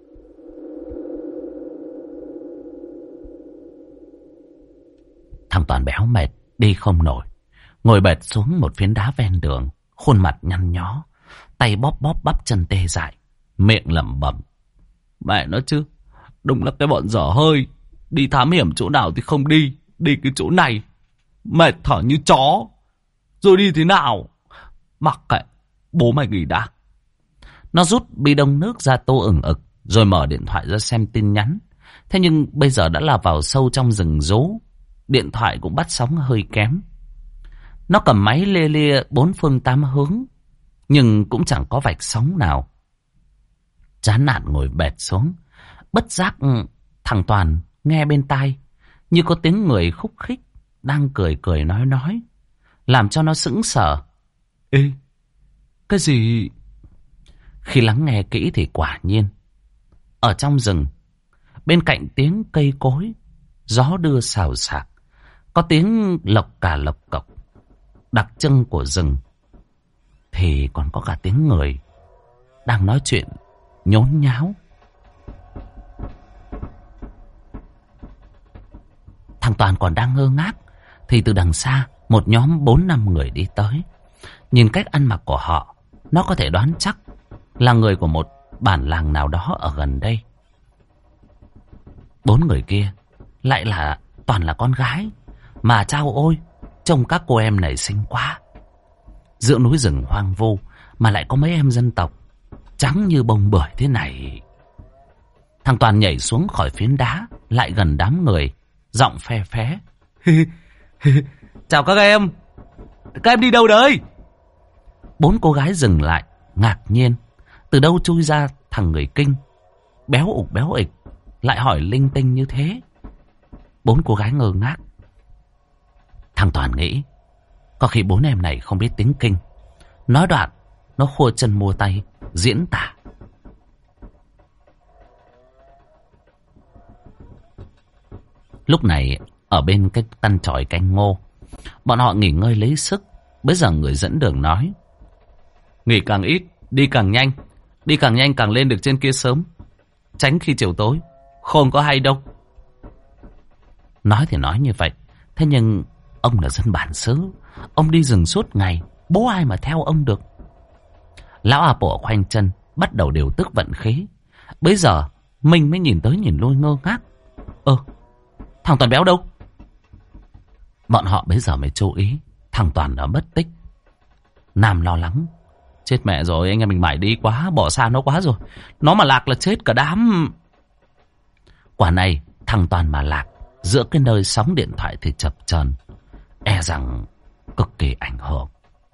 Thằng Toàn béo mệt, đi không nổi, ngồi bệt xuống một phiến đá ven đường, khuôn mặt nhăn nhó, tay bóp bóp bắp chân tê dại, miệng lẩm bẩm. Mẹ nói chứ, đúng là cái bọn dở hơi, đi thám hiểm chỗ nào thì không đi, đi cái chỗ này, mệt thở như chó, rồi đi thế nào? Mặc kệ, bố mày nghỉ đã. Nó rút bi đông nước ra tô ửng ực, rồi mở điện thoại ra xem tin nhắn. Thế nhưng bây giờ đã là vào sâu trong rừng rố, điện thoại cũng bắt sóng hơi kém. Nó cầm máy lia lia bốn phương tám hướng, nhưng cũng chẳng có vạch sóng nào. Chán nản ngồi bệt xuống. Bất giác thằng Toàn nghe bên tai như có tiếng người khúc khích đang cười cười nói, làm cho nó sững sờ. Ê, cái gì? Khi lắng nghe kỹ thì quả nhiên ở trong rừng, bên cạnh tiếng cây cối, gió đưa xào xạc, có tiếng lộc cà lộc cộc đặc trưng của rừng, thì còn có cả tiếng người đang nói chuyện nhốn nháo. Thằng Toàn còn đang ngơ ngác thì từ đằng xa một nhóm 4-5 người đi tới. Nhìn cách ăn mặc của họ, nó có thể đoán chắc là người của một bản làng nào đó ở gần đây. 4 người kia lại là toàn là con gái, mà chao ôi, trông các cô em này xinh quá. Giữa núi rừng hoang vu mà lại có mấy em dân tộc trắng như bông bưởi thế này. Thằng Toàn nhảy xuống khỏi phiến đá, lại gần đám người, giọng phe phé. Chào các em đi đâu đấy? 4 cô gái dừng lại, ngạc nhiên. Từ đâu chui ra thằng người Kinh, béo ịch, lại hỏi linh tinh như thế. 4 cô gái ngơ ngác. Thằng Toàn nghĩ, có khi 4 em này không biết tiếng Kinh. Nói đoạn, nó khua chân mua tay, diễn tả. Lúc này, ở bên cái căn chòi canh ngô, bọn họ nghỉ ngơi lấy sức. Bây giờ người dẫn đường nói, nghỉ càng ít, đi càng nhanh. Đi càng nhanh càng lên được trên kia sớm, tránh khi chiều tối, không có hay đâu. Nói thì nói như vậy, thế nhưng ông là dân bản xứ, ông đi rừng suốt ngày, bố ai mà theo ông được. Lão A Pủa khoanh chân, bắt đầu điều tức vận khí. Bây giờ mình mới nhìn tới nhìn lui ngơ ngác. Thằng Toàn béo đâu? Bọn họ bây giờ mới chú ý thằng Toàn đã mất tích. Nam lo lắng, chết mẹ rồi, anh em mình mải đi quá, bỏ xa nó quá rồi, nó mà lạc là chết cả đám. Quả này thằng Toàn mà lạc giữa cái nơi sóng điện thoại thì chập chờn, e rằng cực kỳ ảnh hưởng.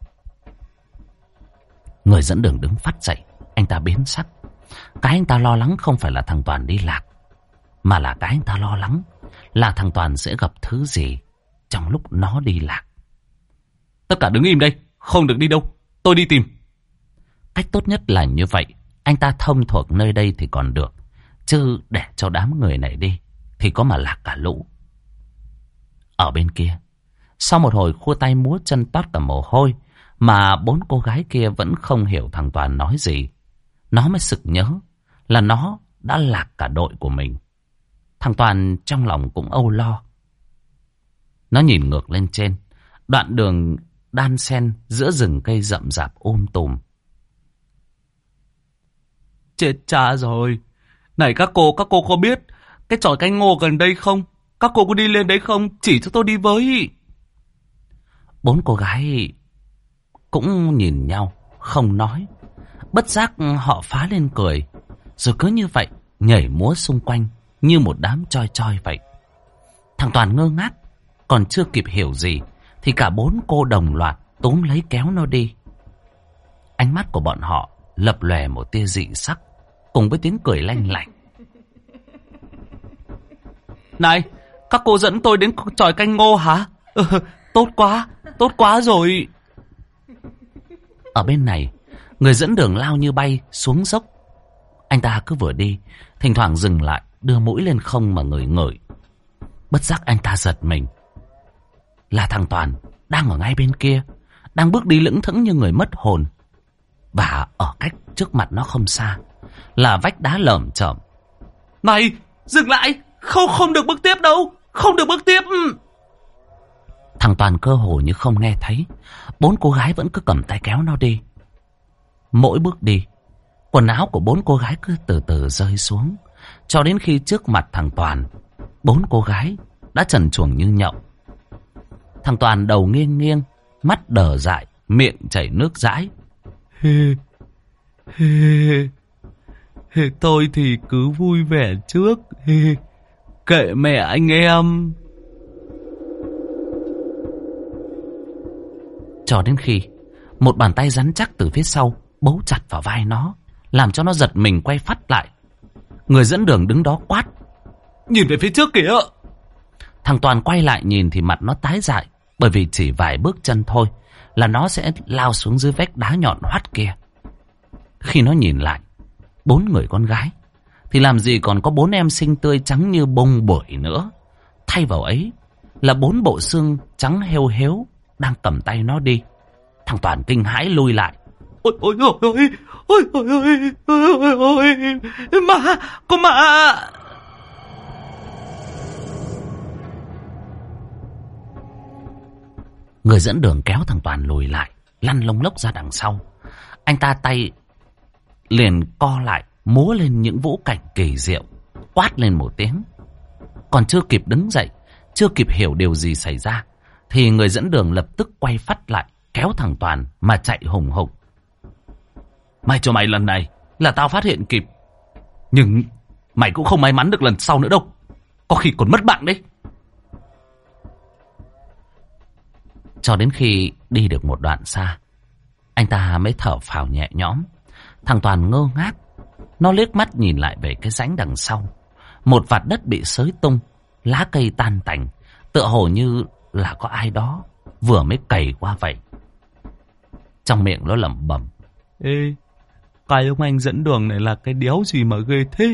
Người dẫn đường đứng phắt dậy, anh ta biến sắc. Cái anh ta lo lắng không phải là thằng Toàn đi lạc, mà là cái anh ta lo lắng là thằng Toàn sẽ gặp thứ gì trong lúc nó đi lạc. Tất cả đứng im đây, không được đi đâu, tôi đi tìm. Cách tốt nhất là như vậy. Anh ta thông thuộc nơi đây thì còn được, chứ để cho đám người này đi thì có mà lạc cả lũ. Ở bên kia, Sau một hồi khua tay múa chân toát cả mồ hôi, mà 4 cô gái kia vẫn không hiểu thằng Toàn nói gì. Nó mới sực nhớ là nó đã lạc cả đội của mình. Thằng Toàn trong lòng cũng âu lo. Nó nhìn ngược lên trên, đoạn đường đan xen giữa rừng cây rậm rạp tùm. Chết cha rồi. Này các cô có biết cái chòi canh ngô gần đây không? Các cô có đi lên đấy không? Chỉ cho tôi đi với. 4 cô gái cũng nhìn nhau, không nói. Bất giác họ phá lên cười, rồi cứ như vậy nhảy múa xung quanh như một đám choi choi vậy. Thằng Toàn ngơ ngác, còn chưa kịp hiểu gì thì cả 4 cô đồng loạt túm lấy kéo nó đi. Ánh mắt của bọn họ lập lòe một tia dị sắc, cùng với tiếng cười lanh lảnh. Này, các cô dẫn tôi đến chòi canh ngô hả? Tốt quá rồi. Ở bên này, người dẫn đường lao như bay xuống dốc. Anh ta cứ vừa đi, thỉnh thoảng dừng lại, đưa mũi lên không mà ngửi ngửi. Bất giác anh ta giật mình. Là thằng Toàn đang ở ngay bên kia, đang bước đi lững thững như người mất hồn. Và ở cách trước mặt nó không xa là vách đá lởm chởm. Này, dừng lại, không được bước tiếp đâu, không được bước tiếp. Thằng Toàn cơ hồ như không nghe thấy. 4 cô gái vẫn cứ cầm tay kéo nó đi. Mỗi bước đi, quần áo của 4 cô gái cứ từ từ rơi xuống, cho đến khi trước mặt thằng Toàn, 4 cô gái đã trần truồng như nhậu. Thằng Toàn đầu nghiêng nghiêng, mắt đờ dại, miệng chảy nước dãi. Tôi thì cứ vui vẻ trước. Kệ mẹ anh em. Cho đến khi một bàn tay rắn chắc từ phía sau bấu chặt vào vai nó, làm cho nó giật mình quay phắt lại. Người dẫn đường đứng đó quát: Nhìn về phía trước kìa. Thằng Toàn quay lại nhìn thì mặt nó tái dại, bởi vì chỉ vài bước chân thôi là nó sẽ lao xuống dưới vách đá nhọn hoắt kia. Khi nó nhìn lại 4 người con gái thì làm gì còn có 4 em xinh tươi trắng như bông bưởi nữa. Thay vào ấy là 4 bộ xương trắng hêu hếu đang cầm tay nó đi. Thằng Toàn kinh hãi lui lại. Ôi có ma. Người dẫn đường kéo thằng Toàn lùi lại, lăn lông lốc ra đằng sau. Anh ta tay liền co lại, múa lên những vũ cảnh kỳ diệu, quát lên một tiếng. Còn chưa kịp đứng dậy, chưa kịp hiểu điều gì xảy ra, thì người dẫn đường lập tức quay phắt lại, kéo thằng Toàn mà chạy hùng hục. May cho mày lần này là tao phát hiện kịp, nhưng mày cũng không may mắn được lần sau nữa đâu. Có khi còn mất mạng đấy. Cho đến khi đi được một đoạn xa, anh ta mới thở phào nhẹ nhõm. Thằng Toàn ngơ ngác, nó liếc mắt nhìn lại về cái rãnh đằng sau. Một vạt đất bị xới tung, lá cây tan tành, tựa hồ như là có ai đó vừa mới cày qua vậy. Trong miệng nó lẩm bẩm: Ê, cái ông anh dẫn đường này là cái đéo gì mà ghê thế.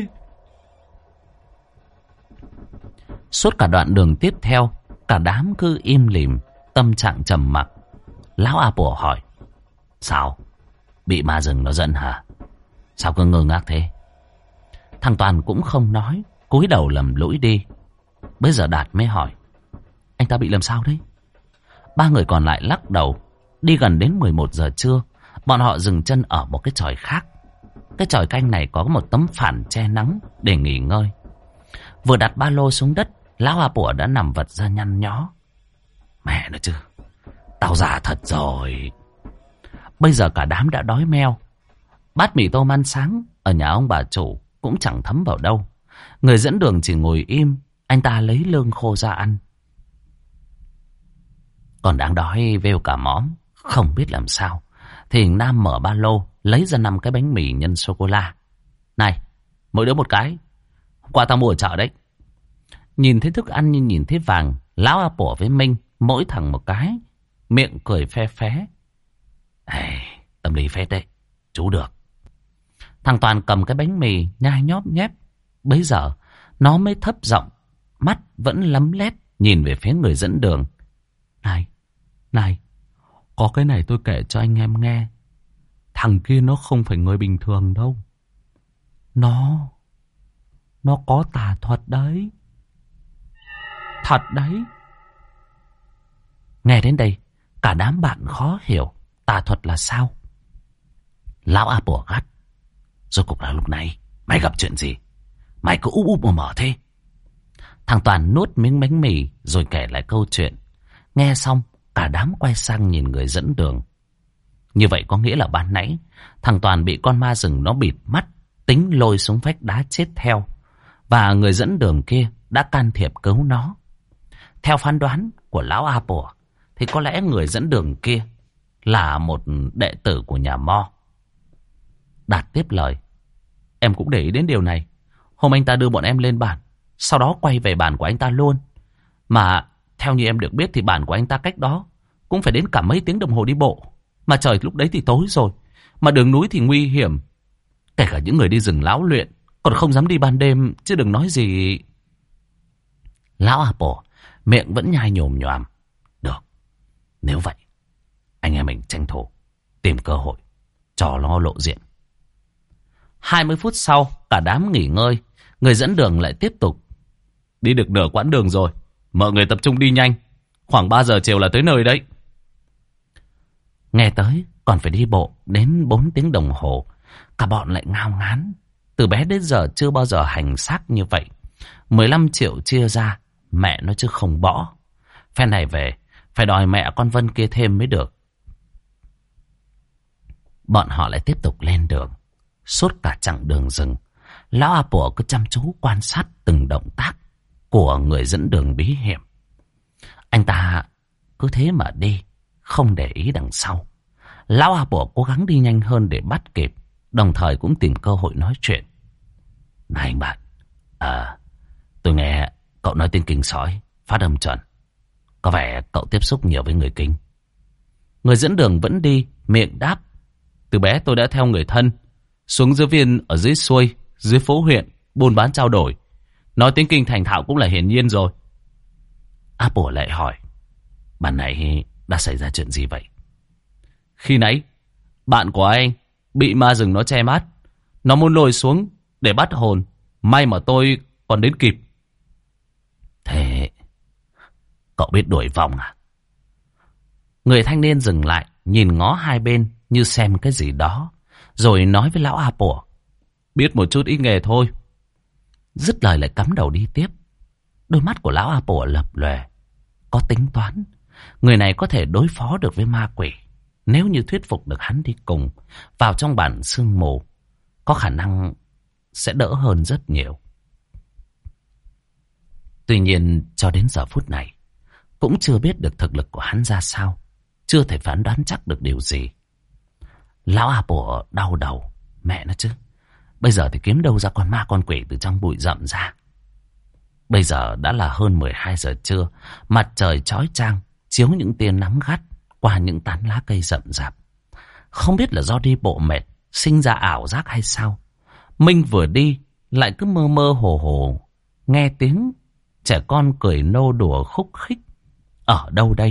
Suốt cả đoạn đường tiếp theo, cả đám cứ im lìm, tâm trạng trầm mặc. Lão A Pủa hỏi: Sao? Bị ma rừng nó dẫn hả? Sao cứ ngơ ngác thế? Thằng Toàn cũng không nói, cúi đầu lầm lũi đi. Bây giờ Đạt mới hỏi: Anh ta bị làm sao đấy? 3 người còn lại lắc đầu. Đi gần đến 11 giờ trưa, bọn họ dừng chân ở một cái chòi khác. Cái chòi canh này có một tấm phản che nắng để nghỉ ngơi. Vừa đặt ba lô xuống đất, lão A Pủa đã nằm vật ra nhăn nhó. Mẹ nó chứ, tao già thật rồi. Bây giờ cả đám đã đói meo. Bát mì tôm ăn sáng ở nhà ông bà chủ cũng chẳng thấm vào đâu. Người dẫn đường chỉ ngồi im, anh ta lấy lương khô ra ăn. Còn đang đói vêu cả móm, không biết làm sao, thì Nam mở ba lô lấy ra 5 cái bánh mì nhân sô-cô-la. Này, mỗi đứa một cái, hôm qua tao mua ở chợ đấy. Nhìn thấy thức ăn như nhìn thấy vàng, lão A Pủa với Minh mỗi thằng một cái, miệng cười phe phé. Ê, tâm lý phết đấy, chú được. Thằng Toàn cầm cái bánh mì nhai nhóp nhép. Bấy giờ nó mới thấp giọng, mắt vẫn lấm lét nhìn về phía người dẫn đường. Này, có cái này tôi kể cho anh em nghe. Thằng kia nó không phải người bình thường đâu. Nó có tà thuật đấy. Thật đấy. Nghe đến đây, cả đám bạn khó hiểu tà thuật là sao. Lão A Pủa gắt: rốt cuộc là lúc này mày gặp chuyện gì? Mày cứ úp úp mà mở thế. Thằng Toàn nuốt miếng bánh mì rồi kể lại câu chuyện. Nghe xong, cả đám quay sang nhìn người dẫn đường. Như vậy có nghĩa là ban nãy thằng Toàn bị con ma rừng nó bịt mắt, tính lôi xuống vách đá chết theo. Và người dẫn đường kia đã can thiệp cứu nó. Theo phán đoán của lão A Pủa thì có lẽ người dẫn đường kia là một đệ tử của nhà Mo. Đạt tiếp lời: em cũng để ý đến điều này. Hôm anh ta đưa bọn em lên bản, sau đó quay về bản của anh ta luôn. Mà theo như em được biết thì bản của anh ta cách đó cũng phải đến cả mấy tiếng đồng hồ đi bộ. Mà trời lúc đấy thì tối rồi, mà đường núi thì nguy hiểm. Kể cả những người đi rừng lão luyện còn không dám đi ban đêm, chứ đừng nói gì. Lão A Pủa miệng vẫn nhai nhồm nhòm: được, nếu vậy anh em mình tranh thủ tìm cơ hội cho nó lộ diện. 20 phút sau, cả đám nghỉ ngơi. Người dẫn đường lại tiếp tục: đi được nửa quãng đường rồi, mọi người tập trung đi nhanh, khoảng 3 giờ chiều là tới nơi đấy. Nghe tới còn phải đi bộ đến 4 tiếng đồng hồ. Cả bọn lại ngao ngán. Từ bé đến giờ chưa bao giờ hành xác như vậy. 15 triệu chia ra, mẹ nó chứ không bỏ. Phen này về phải đòi mẹ con Vân kia thêm mới được. Bọn họ lại tiếp tục lên đường. Suốt cả chặng đường rừng, lão A Pủa cứ chăm chú quan sát từng động tác của người dẫn đường bí hiểm. Anh ta cứ thế mà đi, không để ý đằng sau. Lão A Pủa cố gắng đi nhanh hơn để bắt kịp, đồng thời cũng tìm cơ hội nói chuyện. Này anh bạn, tôi nghe cậu nói tiếng Kinh sói, phát âm chuẩn. Có vẻ cậu tiếp xúc nhiều với người Kinh. Người dẫn đường vẫn đi, miệng đáp: từ bé tôi đã theo người thân xuống dưới viên ở dưới xuôi, dưới phố huyện, buôn bán trao đổi. Nói tiếng Kinh thành thạo cũng là hiển nhiên rồi. A Pủa lại hỏi: ban nãy đã xảy ra chuyện gì vậy? Khi nãy bạn của anh bị ma rừng nó che mắt. Nó muốn lôi xuống để bắt hồn. May mà tôi còn đến kịp. Thế cậu biết đuổi vòng à? Người thanh niên dừng lại, nhìn ngó hai bên như xem cái gì đó, rồi nói với lão A Pủa: biết một chút ít nghề thôi. Dứt lời lại cắm đầu đi tiếp. Đôi mắt của lão A Pủa lập lòe, có tính toán. Người này có thể đối phó được với ma quỷ. Nếu như thuyết phục được hắn đi cùng vào trong bản sương mù, có khả năng sẽ đỡ hơn rất nhiều. Tuy nhiên cho đến giờ phút này cũng chưa biết được thực lực của hắn ra sao, chưa thể phán đoán chắc được điều gì. Lão A Pủa đau đầu: mẹ nó chứ, bây giờ thì kiếm đâu ra con ma con quỷ từ trong bụi rậm ra. Bây giờ đã là hơn 12 giờ trưa, mặt trời chói chang chiếu những tia nắng gắt qua những tán lá cây rậm rạp. Không biết là do đi bộ mệt sinh ra ảo giác hay sao, Minh vừa đi lại cứ mơ mơ hồ hồ nghe tiếng trẻ con cười nô đùa khúc khích. Ở đâu đây?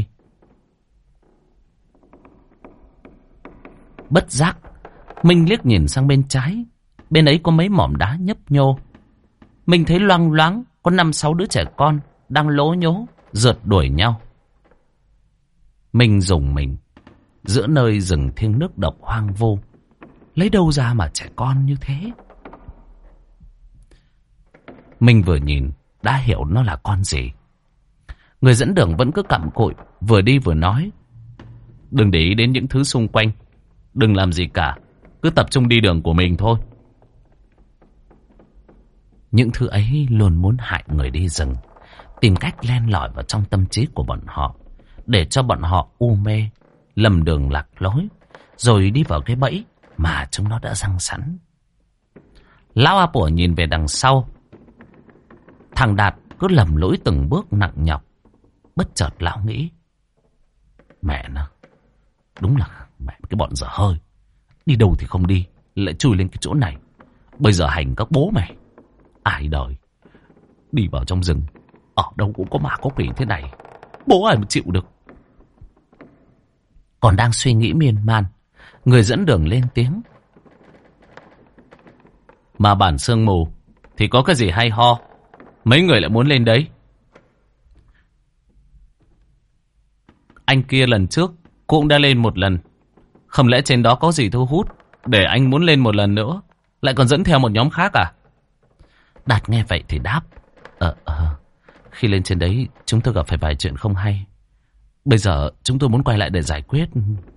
Bất giác Minh liếc nhìn sang bên trái. Bên ấy có mấy mỏm đá nhấp nhô. Minh thấy loang loáng có 5-6 đứa trẻ con đang lố nhố rượt đuổi nhau. Minh dùng mình giữa nơi rừng thiêng nước độc hoang vô, lấy đâu ra mà trẻ con như thế? Minh vừa nhìn đã hiểu nó là con gì. Người dẫn đường vẫn cứ cặm cụi, vừa đi vừa nói: đừng để ý đến những thứ xung quanh, đừng làm gì cả, cứ tập trung đi đường của mình thôi. Những thứ ấy luôn muốn hại người đi rừng, tìm cách len lỏi vào trong tâm trí của bọn họ, để cho bọn họ u mê, lầm đường lạc lối, rồi đi vào cái bẫy mà chúng nó đã giăng sẵn. Lão A Pủa nhìn về đằng sau. Thằng Đạt cứ lầm lỗi từng bước nặng nhọc. Bất chợt lão nghĩ: mẹ nó, đúng là mẹ cái bọn dở hơi. Đi đâu thì không đi, lại chui lên cái chỗ này. Bây giờ hành các bố mày. Ai đời, đi vào trong rừng, ở đâu cũng có ma có quỷ thế này, bố ai mà chịu được. Còn đang suy nghĩ miên man, người dẫn đường lên tiếng. Mà bản sương mù thì có cái gì hay ho, mấy người lại muốn lên đấy? Anh kia lần trước cũng đã lên một lần, không lẽ trên đó có gì thu hút để anh muốn lên một lần nữa, lại còn dẫn theo một nhóm khác à? Đạt nghe vậy thì đáp. Khi lên trên đấy chúng tôi gặp phải vài chuyện không hay. Bây giờ chúng tôi muốn quay lại để giải quyết.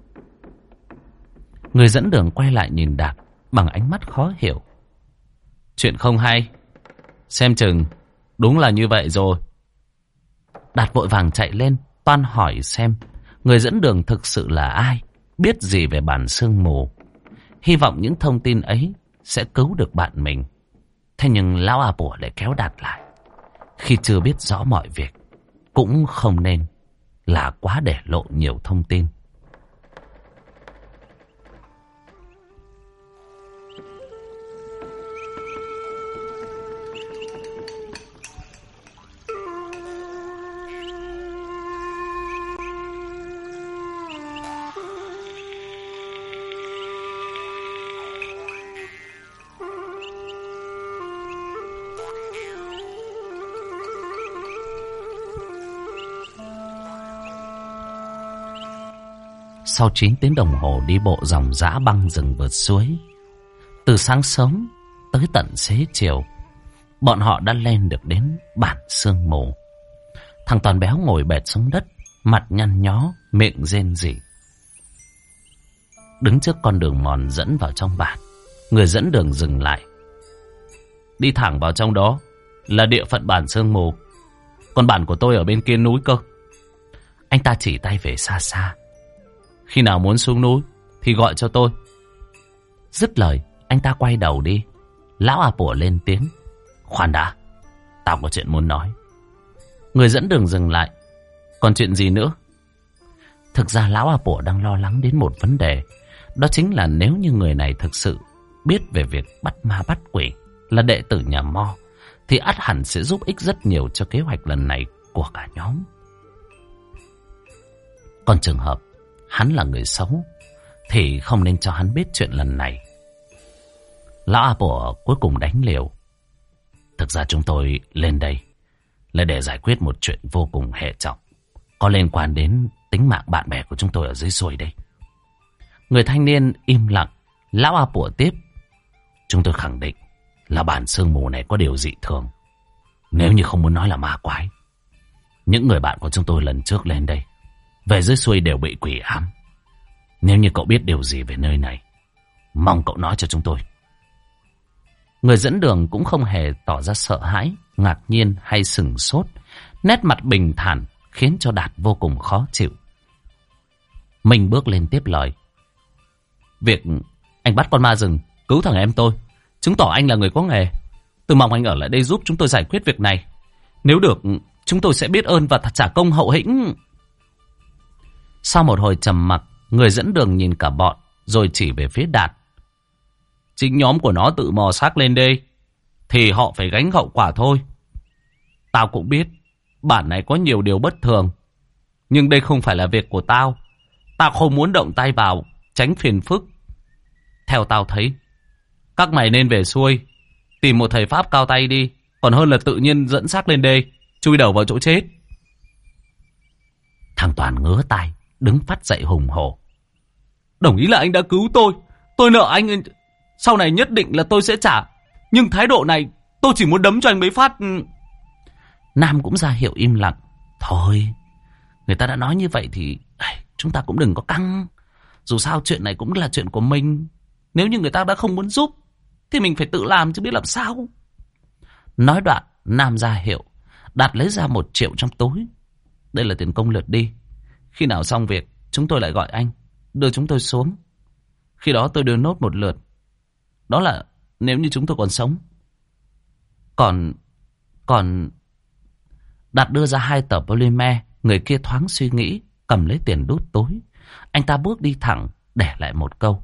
Người dẫn đường quay lại nhìn Đạt bằng ánh mắt khó hiểu. Chuyện không hay? Xem chừng đúng là như vậy rồi. Đạt vội vàng chạy lên toan hỏi xem người dẫn đường thực sự là ai, biết gì về bản sương mù. Hy vọng những thông tin ấy sẽ cứu được bạn mình. Thế nhưng lão A Bủa lại kéo Đạt lại. Khi chưa biết rõ mọi việc, cũng không nên là quá để lộ nhiều thông tin. Sau 9 tiếng đồng hồ đi bộ dòng dã băng rừng vượt suối, từ sáng sớm tới tận xế chiều, bọn họ đã lên được đến bản sương mù. Thằng Toàn béo ngồi bệt xuống đất, mặt nhăn nhó, miệng rên rỉ. Đứng trước con đường mòn dẫn vào trong bản, người dẫn đường dừng lại. Đi thẳng vào trong đó là địa phận bản sương mù, còn bản của tôi ở bên kia núi cơ. Anh ta chỉ tay về xa xa. Khi nào muốn xuống núi thì gọi cho tôi. Dứt lời, anh ta quay đầu đi. Lão A Bủa lên tiếng. Khoan đã, tao có chuyện muốn nói. Người dẫn đường dừng lại. Còn chuyện gì nữa? Thực ra lão A Bủa đang lo lắng đến một vấn đề. Đó chính là nếu như người này thực sự biết về việc bắt ma bắt quỷ, là đệ tử nhà Mo, thì ắt hẳn sẽ giúp ích rất nhiều cho kế hoạch lần này của cả nhóm. Còn trường hợp hắn là người xấu thì không nên cho hắn biết chuyện lần này. Lão A Bủa cuối cùng đánh liều. Thực ra chúng tôi lên đây là để giải quyết một chuyện vô cùng hệ trọng, có liên quan đến tính mạng bạn bè của chúng tôi ở dưới suối đây. Người thanh niên im lặng. Lão A Bủa tiếp. Chúng tôi khẳng định là bản sương mù này có điều dị thường. Nếu như không muốn nói là ma quái, những người bạn của chúng tôi lần trước lên đây về dưới xuôi đều bị quỷ ám. Nếu như cậu biết điều gì về nơi này, mong cậu nói cho chúng tôi. Người dẫn đường cũng không hề tỏ ra sợ hãi, ngạc nhiên hay sửng sốt. Nét mặt bình thản khiến cho Đạt vô cùng khó chịu. Mình bước lên tiếp lời. Việc anh bắt con ma rừng, cứu thằng em tôi, chứng tỏ anh là người có nghề. Tôi mong anh ở lại đây giúp chúng tôi giải quyết việc này. Nếu được, chúng tôi sẽ biết ơn và trả công hậu hĩnh. Sau một hồi trầm mặc, người dẫn đường nhìn cả bọn rồi chỉ về phía Đạt. Chính nhóm của nó tự mò xác lên đây thì họ phải gánh hậu quả thôi. Tao cũng biết bản này có nhiều điều bất thường, nhưng đây không phải là việc của tao. Tao không muốn động tay vào, tránh phiền phức. Theo tao thấy, các mày nên về xuôi, tìm một thầy pháp cao tay đi, còn hơn là tự nhiên dẫn xác lên đây, chui đầu vào chỗ chết. Thằng Toàn ngứa tai, đứng phát dậy hùng hổ. Đồng ý là anh đã cứu tôi nợ anh, sau này nhất định là tôi sẽ trả. Nhưng thái độ này, tôi chỉ muốn đấm cho anh mấy phát. Nam cũng ra hiệu im lặng. Thôi, người ta đã nói như vậy thì chúng ta cũng đừng có căng. Dù sao chuyện này cũng là chuyện của mình. Nếu như người ta đã không muốn giúp thì mình phải tự làm chứ biết làm sao. Nói đoạn, Nam ra hiệu. Đạt lấy ra 1 triệu trong túi. Đây là tiền công lượt đi. Khi nào xong việc, chúng tôi lại gọi anh, đưa chúng tôi xuống. Khi đó tôi đưa nốt một lượt. Đó là nếu như chúng tôi còn sống. Còn Đạt đưa ra 2 tờ polymer. Người kia thoáng suy nghĩ, cầm lấy tiền đút túi. Anh ta bước đi thẳng, để lại một câu.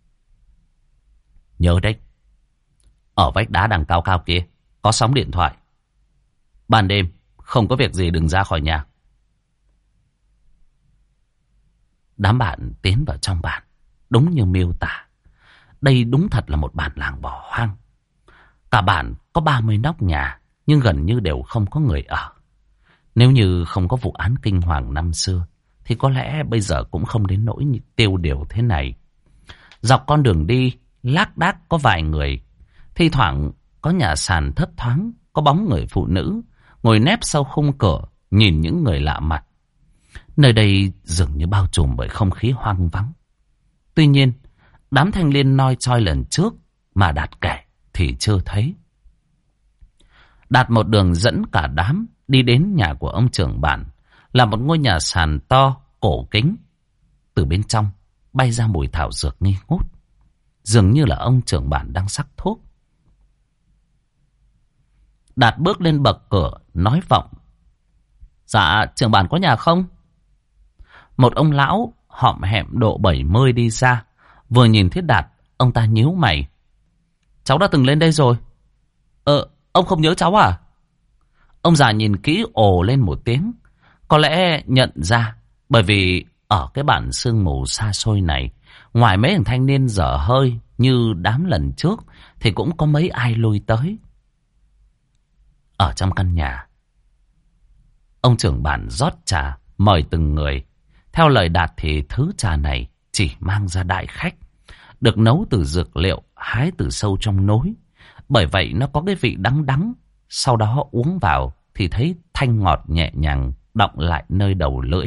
Nhớ đấy, ở vách đá đằng cao cao kia có sóng điện thoại. Ban đêm không có việc gì đừng ra khỏi nhà. Đám bạn tiến vào trong bản. Đúng như miêu tả. Đây đúng thật là một bản làng bỏ hoang. Cả bản có 30 nóc nhà, nhưng gần như đều không có người ở. Nếu như không có vụ án kinh hoàng năm xưa, thì có lẽ bây giờ cũng không đến nỗi tiêu điều thế này. Dọc con đường đi, lác đác có vài người. Thi thoảng có nhà sàn thấp thoáng, có bóng người phụ nữ, ngồi nép sau khung cửa, nhìn những người lạ mặt. Nơi đây dường như bao trùm bởi không khí hoang vắng. Tuy nhiên, đám thanh niên noi choi lần trước mà Đạt kể thì chưa thấy. Đạt một đường dẫn cả đám đi đến nhà của ông trưởng bản, là một ngôi nhà sàn to, cổ kính. Từ bên trong bay ra mùi thảo dược nghi ngút, dường như là ông trưởng bản đang sắc thuốc. Đạt bước lên bậc cửa, nói vọng: "Dạ, trưởng bản có nhà không?" Một ông lão hõm hẹm độ 70 đi ra. Vừa nhìn thấy Đạt, ông ta nhíu mày: "Cháu đã từng lên đây rồi." Ông không nhớ cháu à?" Ông già nhìn kỹ ồ lên một tiếng. Có lẽ nhận ra, bởi vì ở cái bản sương mù xa xôi này, ngoài mấy thằng thanh niên dở hơi như đám lần trước, thì cũng có mấy ai lui tới. Ở trong căn nhà, ông trưởng bản rót trà mời từng người. Theo lời Đạt thì thứ trà này chỉ mang ra đại khách, được nấu từ dược liệu hái từ sâu trong núi. Bởi vậy nó có cái vị đắng đắng. Sau đó uống vào thì thấy thanh ngọt nhẹ nhàng đọng lại nơi đầu lưỡi.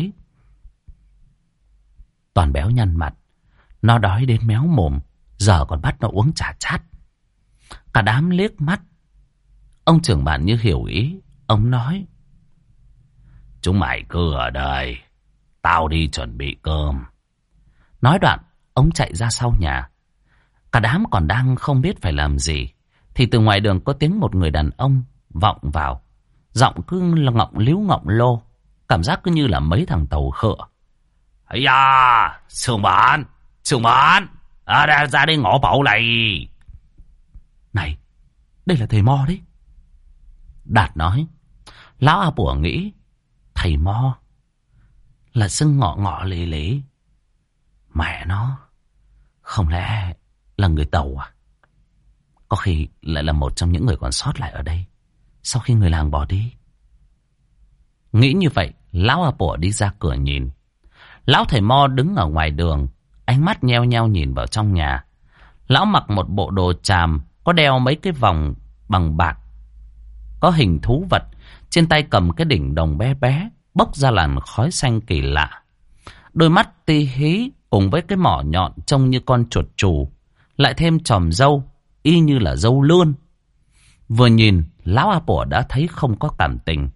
Toàn béo nhăn mặt, nó đói đến méo mồm, giờ còn bắt nó uống trà chát. Cả đám liếc mắt. Ông trưởng bản như hiểu ý, ông nói: "Chúng mày cứ ở đây, tao đi chuẩn bị cơm." Nói đoạn, ông chạy ra sau nhà. Cả đám còn đang không biết phải làm gì, thì từ ngoài đường có tiếng một người đàn ông vọng vào. Giọng cứ ngọng líu ngọng lô, cảm giác cứ như là mấy thằng tàu khựa. "Ây da, trưởng bản, ra đây ngõ bảo này." "Này, đây là thầy Mo đấy." Đạt nói. Lão A Bủa nghĩ, thầy Mo là xưng ngọ ngọ lì lì. Mẹ nó, không lẽ là người Tàu à? Có khi lại là một trong những người còn sót lại ở đây sau khi người làng bỏ đi. Nghĩ như vậy, lão A Bủa đi ra cửa nhìn. Lão thầy Mo đứng ở ngoài đường, ánh mắt nheo nheo nhìn vào trong nhà. Lão mặc một bộ đồ tràm, có đeo mấy cái vòng bằng bạc, có hình thú vật. Trên tay cầm cái đỉnh đồng bé bé, bốc ra làn khói xanh kỳ lạ. Đôi mắt ti hí cùng với cái mỏ nhọn trông như con chuột chù, lại thêm chòm râu y như là râu lươn. Vừa nhìn, lão A Bủa đã thấy không có cảm tình.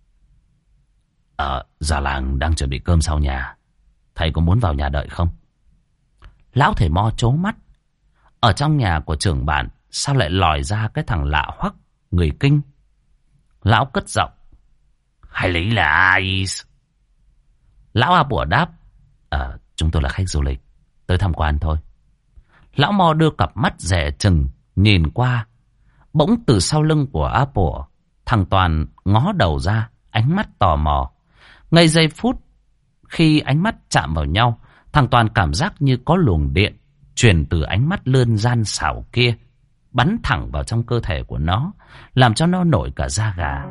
Già làng đang chuẩn bị cơm sau nhà, thầy có muốn vào nhà đợi không?" Lão thầy Mo trố mắt. Ở trong nhà của trưởng bản sao lại lòi ra cái thằng lạ hoắc, người Kinh. Lão cất giọng: "Hay lý là ai?" Lão A Bủa đáp: "Chúng tôi là khách du lịch, tới tham quan thôi." Lão Mo đưa cặp mắt dè chừng nhìn qua. Bỗng từ sau lưng của A Bủa, thằng Toàn ngó đầu ra, ánh mắt tò mò. Ngay giây phút khi ánh mắt chạm vào nhau, thằng Toàn cảm giác như có luồng điện truyền từ ánh mắt lươn gian xảo kia bắn thẳng vào trong cơ thể của nó, làm cho nó nổi cả da gà.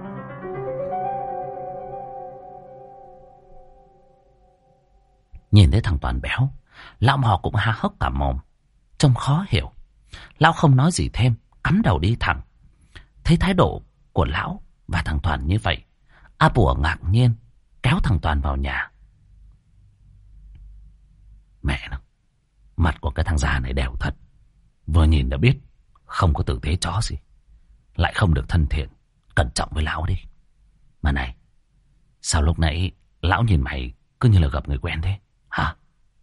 Nhìn thấy thằng Toàn béo, lão Mò cũng há hốc cả mồm, trông khó hiểu. Lão không nói gì thêm, cắm đầu đi thẳng. Thấy thái độ của lão và thằng Toàn như vậy, A Bủa ngạc nhiên kéo thằng Toàn vào nhà. Mẹ nó, mặt của cái thằng già này đèo thật. Vừa nhìn đã biết không có tử tế chó gì, lại không được thân thiện. Cẩn trọng với lão đi. Mà này, sao lúc nãy lão nhìn mày cứ như là gặp người quen thế hả?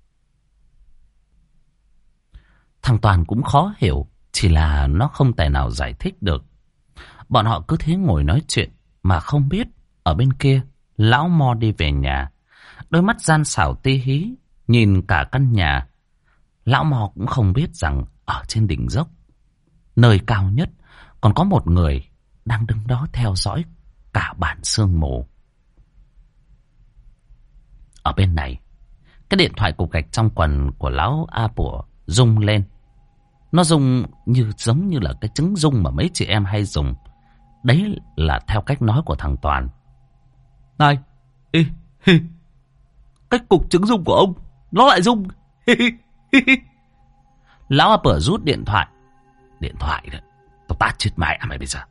Thằng Toàn cũng khó hiểu, chỉ là nó không tài nào giải thích được. Bọn họ cứ thế ngồi nói chuyện mà không biết ở bên kia lão Mo đi về nhà. Đôi mắt gian xảo ti hí nhìn cả căn nhà. Lão Mo cũng không biết rằng ở trên đỉnh dốc, nơi cao nhất, còn có một người đang đứng đó theo dõi cả bản sương mù. Ở bên này, Cái điện thoại cục gạch trong quần của lão A Pủa rung lên. Nó rung giống như là cái trứng rung mà mấy chị em hay dùng. Đấy là theo cách nói của thằng Toàn. Này, cái cục trứng rung của ông nó lại rung. Lão A Pủa rút điện thoại. Điện thoại đấy, tao tát chết mày mày bây giờ.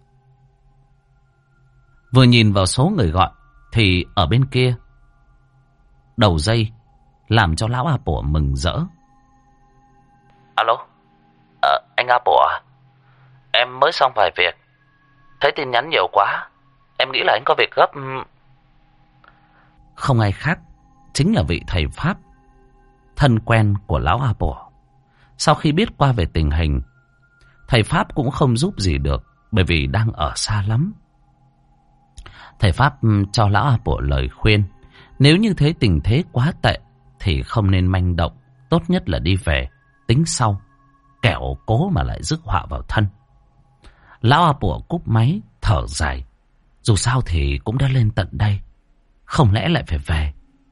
Vừa nhìn vào số người gọi thì ở bên kia đầu dây làm cho lão A Pủa mừng rỡ. Alo, anh A Pủa à? Em mới xong vài việc, thấy tin nhắn nhiều quá, em nghĩ là anh có việc gấp. Không ai khác, chính là vị thầy Pháp thân quen của lão A Pủa. Sau khi biết qua về tình hình, thầy Pháp cũng không giúp gì được, bởi vì đang ở xa lắm. Thầy Pháp cho lão A Pủa lời khuyên, nếu như thấy tình thế quá tệ thì không nên manh động, tốt nhất là đi về tính sau, kẻo cố mà lại rước họa vào thân. Lão A Pủa cúp máy thở dài, dù sao thì cũng đã lên tận đây, không lẽ lại phải về.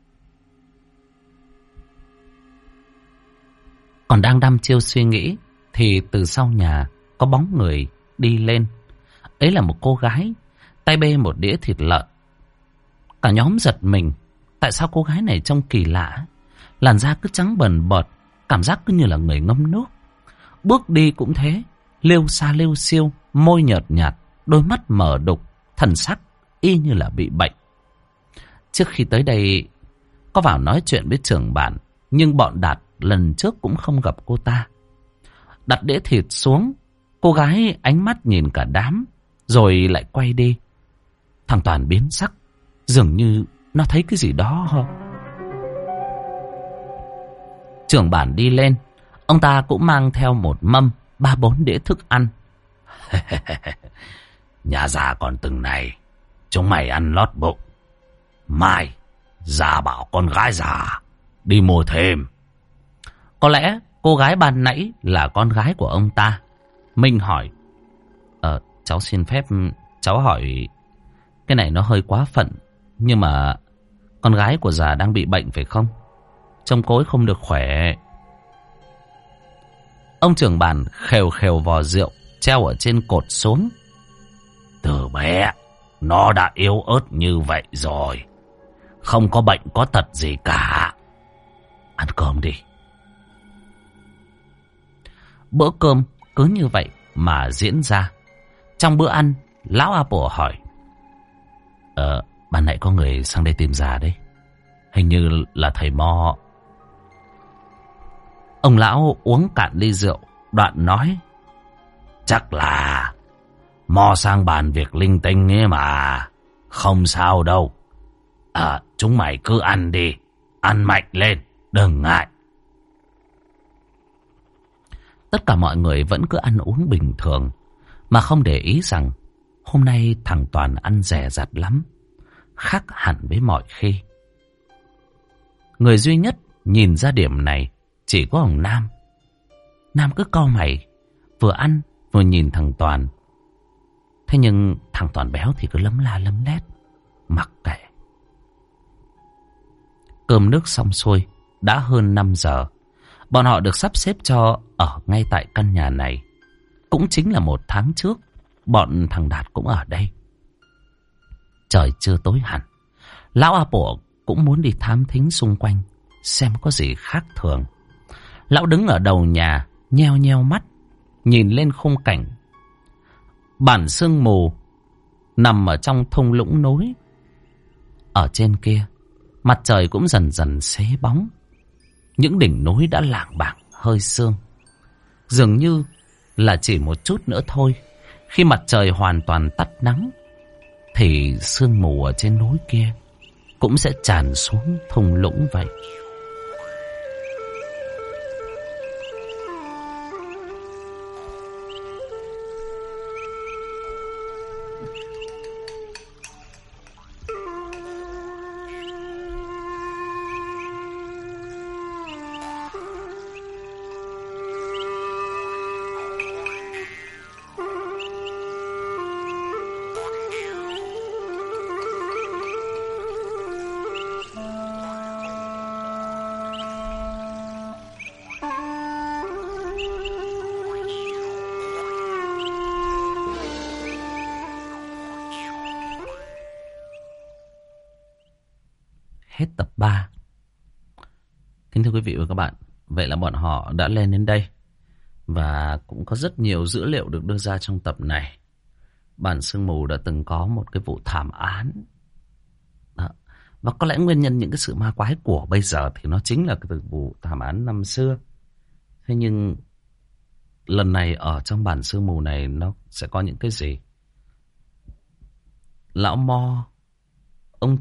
Còn đang đăm chiêu suy nghĩ thì từ sau nhà có bóng người đi lên. Ấy là một cô gái tay bê một đĩa thịt lợn. Cả nhóm giật mình, tại sao cô gái này trông kỳ lạ, làn da cứ trắng bần bật, cảm giác cứ như là người ngâm nước. Bước đi cũng thế, liêu xa liêu xiêu, môi nhợt nhạt, đôi mắt mở đục, thần sắc y như là bị bệnh. Trước khi tới đây có vào nói chuyện với trưởng bản, nhưng bọn Đạt lần trước cũng không gặp cô ta. Đặt đĩa thịt xuống, cô gái ánh mắt nhìn cả đám, rồi lại quay đi. Thằng Toàn biến sắc, dường như nó thấy cái gì đó. Trưởng bản đi lên, ông ta cũng mang theo một mâm 3-4 đĩa thức ăn. Nhà già còn từng này, chúng mày ăn lót bụng. Mai già bảo con gái già đi mua thêm. Có lẽ cô gái ban nãy là con gái của ông ta. Minh hỏi, cháu xin phép cháu hỏi, cái này nó hơi quá phận, nhưng mà con gái của già đang bị bệnh phải không? Trông cô ấy không được khỏe. Ông trưởng bản khều khều vò rượu treo ở trên cột xuống. Từ bé nó đã yếu ớt như vậy rồi, không có bệnh có tật gì cả. Ăn cơm đi. Bữa cơm cứ như vậy mà diễn ra. Trong bữa ăn, lão A Pủa hỏi, ban nãy có người sang đây tìm già đấy, hình như là thầy Mo. Ông lão uống cạn ly rượu, đoạn nói, chắc là Mo sang bàn việc linh tinh ấy mà, không sao đâu. Chúng mày cứ ăn đi, ăn mạnh lên, đừng ngại. Tất cả mọi người vẫn cứ ăn uống bình thường, mà không để ý rằng hôm nay thằng Toàn ăn dè dặt lắm, khác hẳn với mọi khi. Người duy nhất nhìn ra điểm này chỉ có ông Nam. Nam cứ cau mày, vừa ăn vừa nhìn thằng Toàn. Thế nhưng thằng Toàn béo thì cứ lấm la lấm lét, mặc kệ. Cơm nước xong xuôi, đã hơn 5 giờ. Bọn họ được sắp xếp cho ở ngay tại căn nhà này. Cũng chính là 1 tháng trước, bọn thằng Đạt cũng ở đây. Trời chưa tối hẳn, lão A Pủa cũng muốn đi thám thính xung quanh, xem có gì khác thường. Lão đứng ở đầu nhà, nheo nheo mắt, nhìn lên khung cảnh. Bản sương mù nằm ở trong thung lũng núi. Ở trên kia, mặt trời cũng dần dần xế bóng. Những đỉnh núi đã lảng bảng hơi sương. Dường như là chỉ một chút nữa thôi, khi mặt trời hoàn toàn tắt nắng, thì sương mù ở trên núi kia cũng sẽ tràn xuống thung lũng vậy. Hết tập 3. Kính thưa quý vị và các bạn, vậy là bọn họ đã lên đến đây. Và cũng có rất nhiều dữ liệu được đưa ra trong tập này. Bản Sương Mù đã từng có một cái vụ thảm án. Đó. Và có lẽ nguyên nhân những cái sự ma quái của bây giờ thì nó chính là cái vụ thảm án năm xưa. Thế nhưng lần này ở trong Bản Sương Mù này nó sẽ có những cái gì? Lão Mo, ông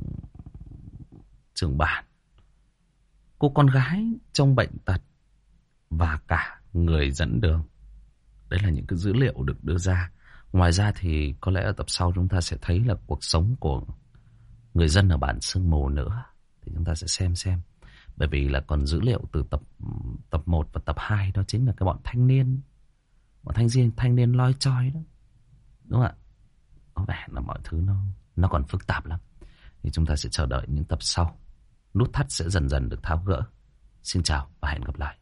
trưởng bản, cô con gái trong bệnh tật và cả người dẫn đường. Đấy là những cái dữ liệu được đưa ra. Ngoài ra thì có lẽ ở tập sau chúng ta sẽ thấy là cuộc sống của người dân ở Bản Sương Mù nữa. Thì chúng ta sẽ xem. Bởi vì là còn dữ liệu từ tập 1 và tập 2, đó chính là cái bọn thanh niên. Bọn thanh niên loi choi đó. Đúng không ạ? Có vẻ là mọi thứ nó còn phức tạp lắm. Thì chúng ta sẽ chờ đợi những tập sau. Nút thắt sẽ dần dần được tháo gỡ. Xin chào và hẹn gặp lại.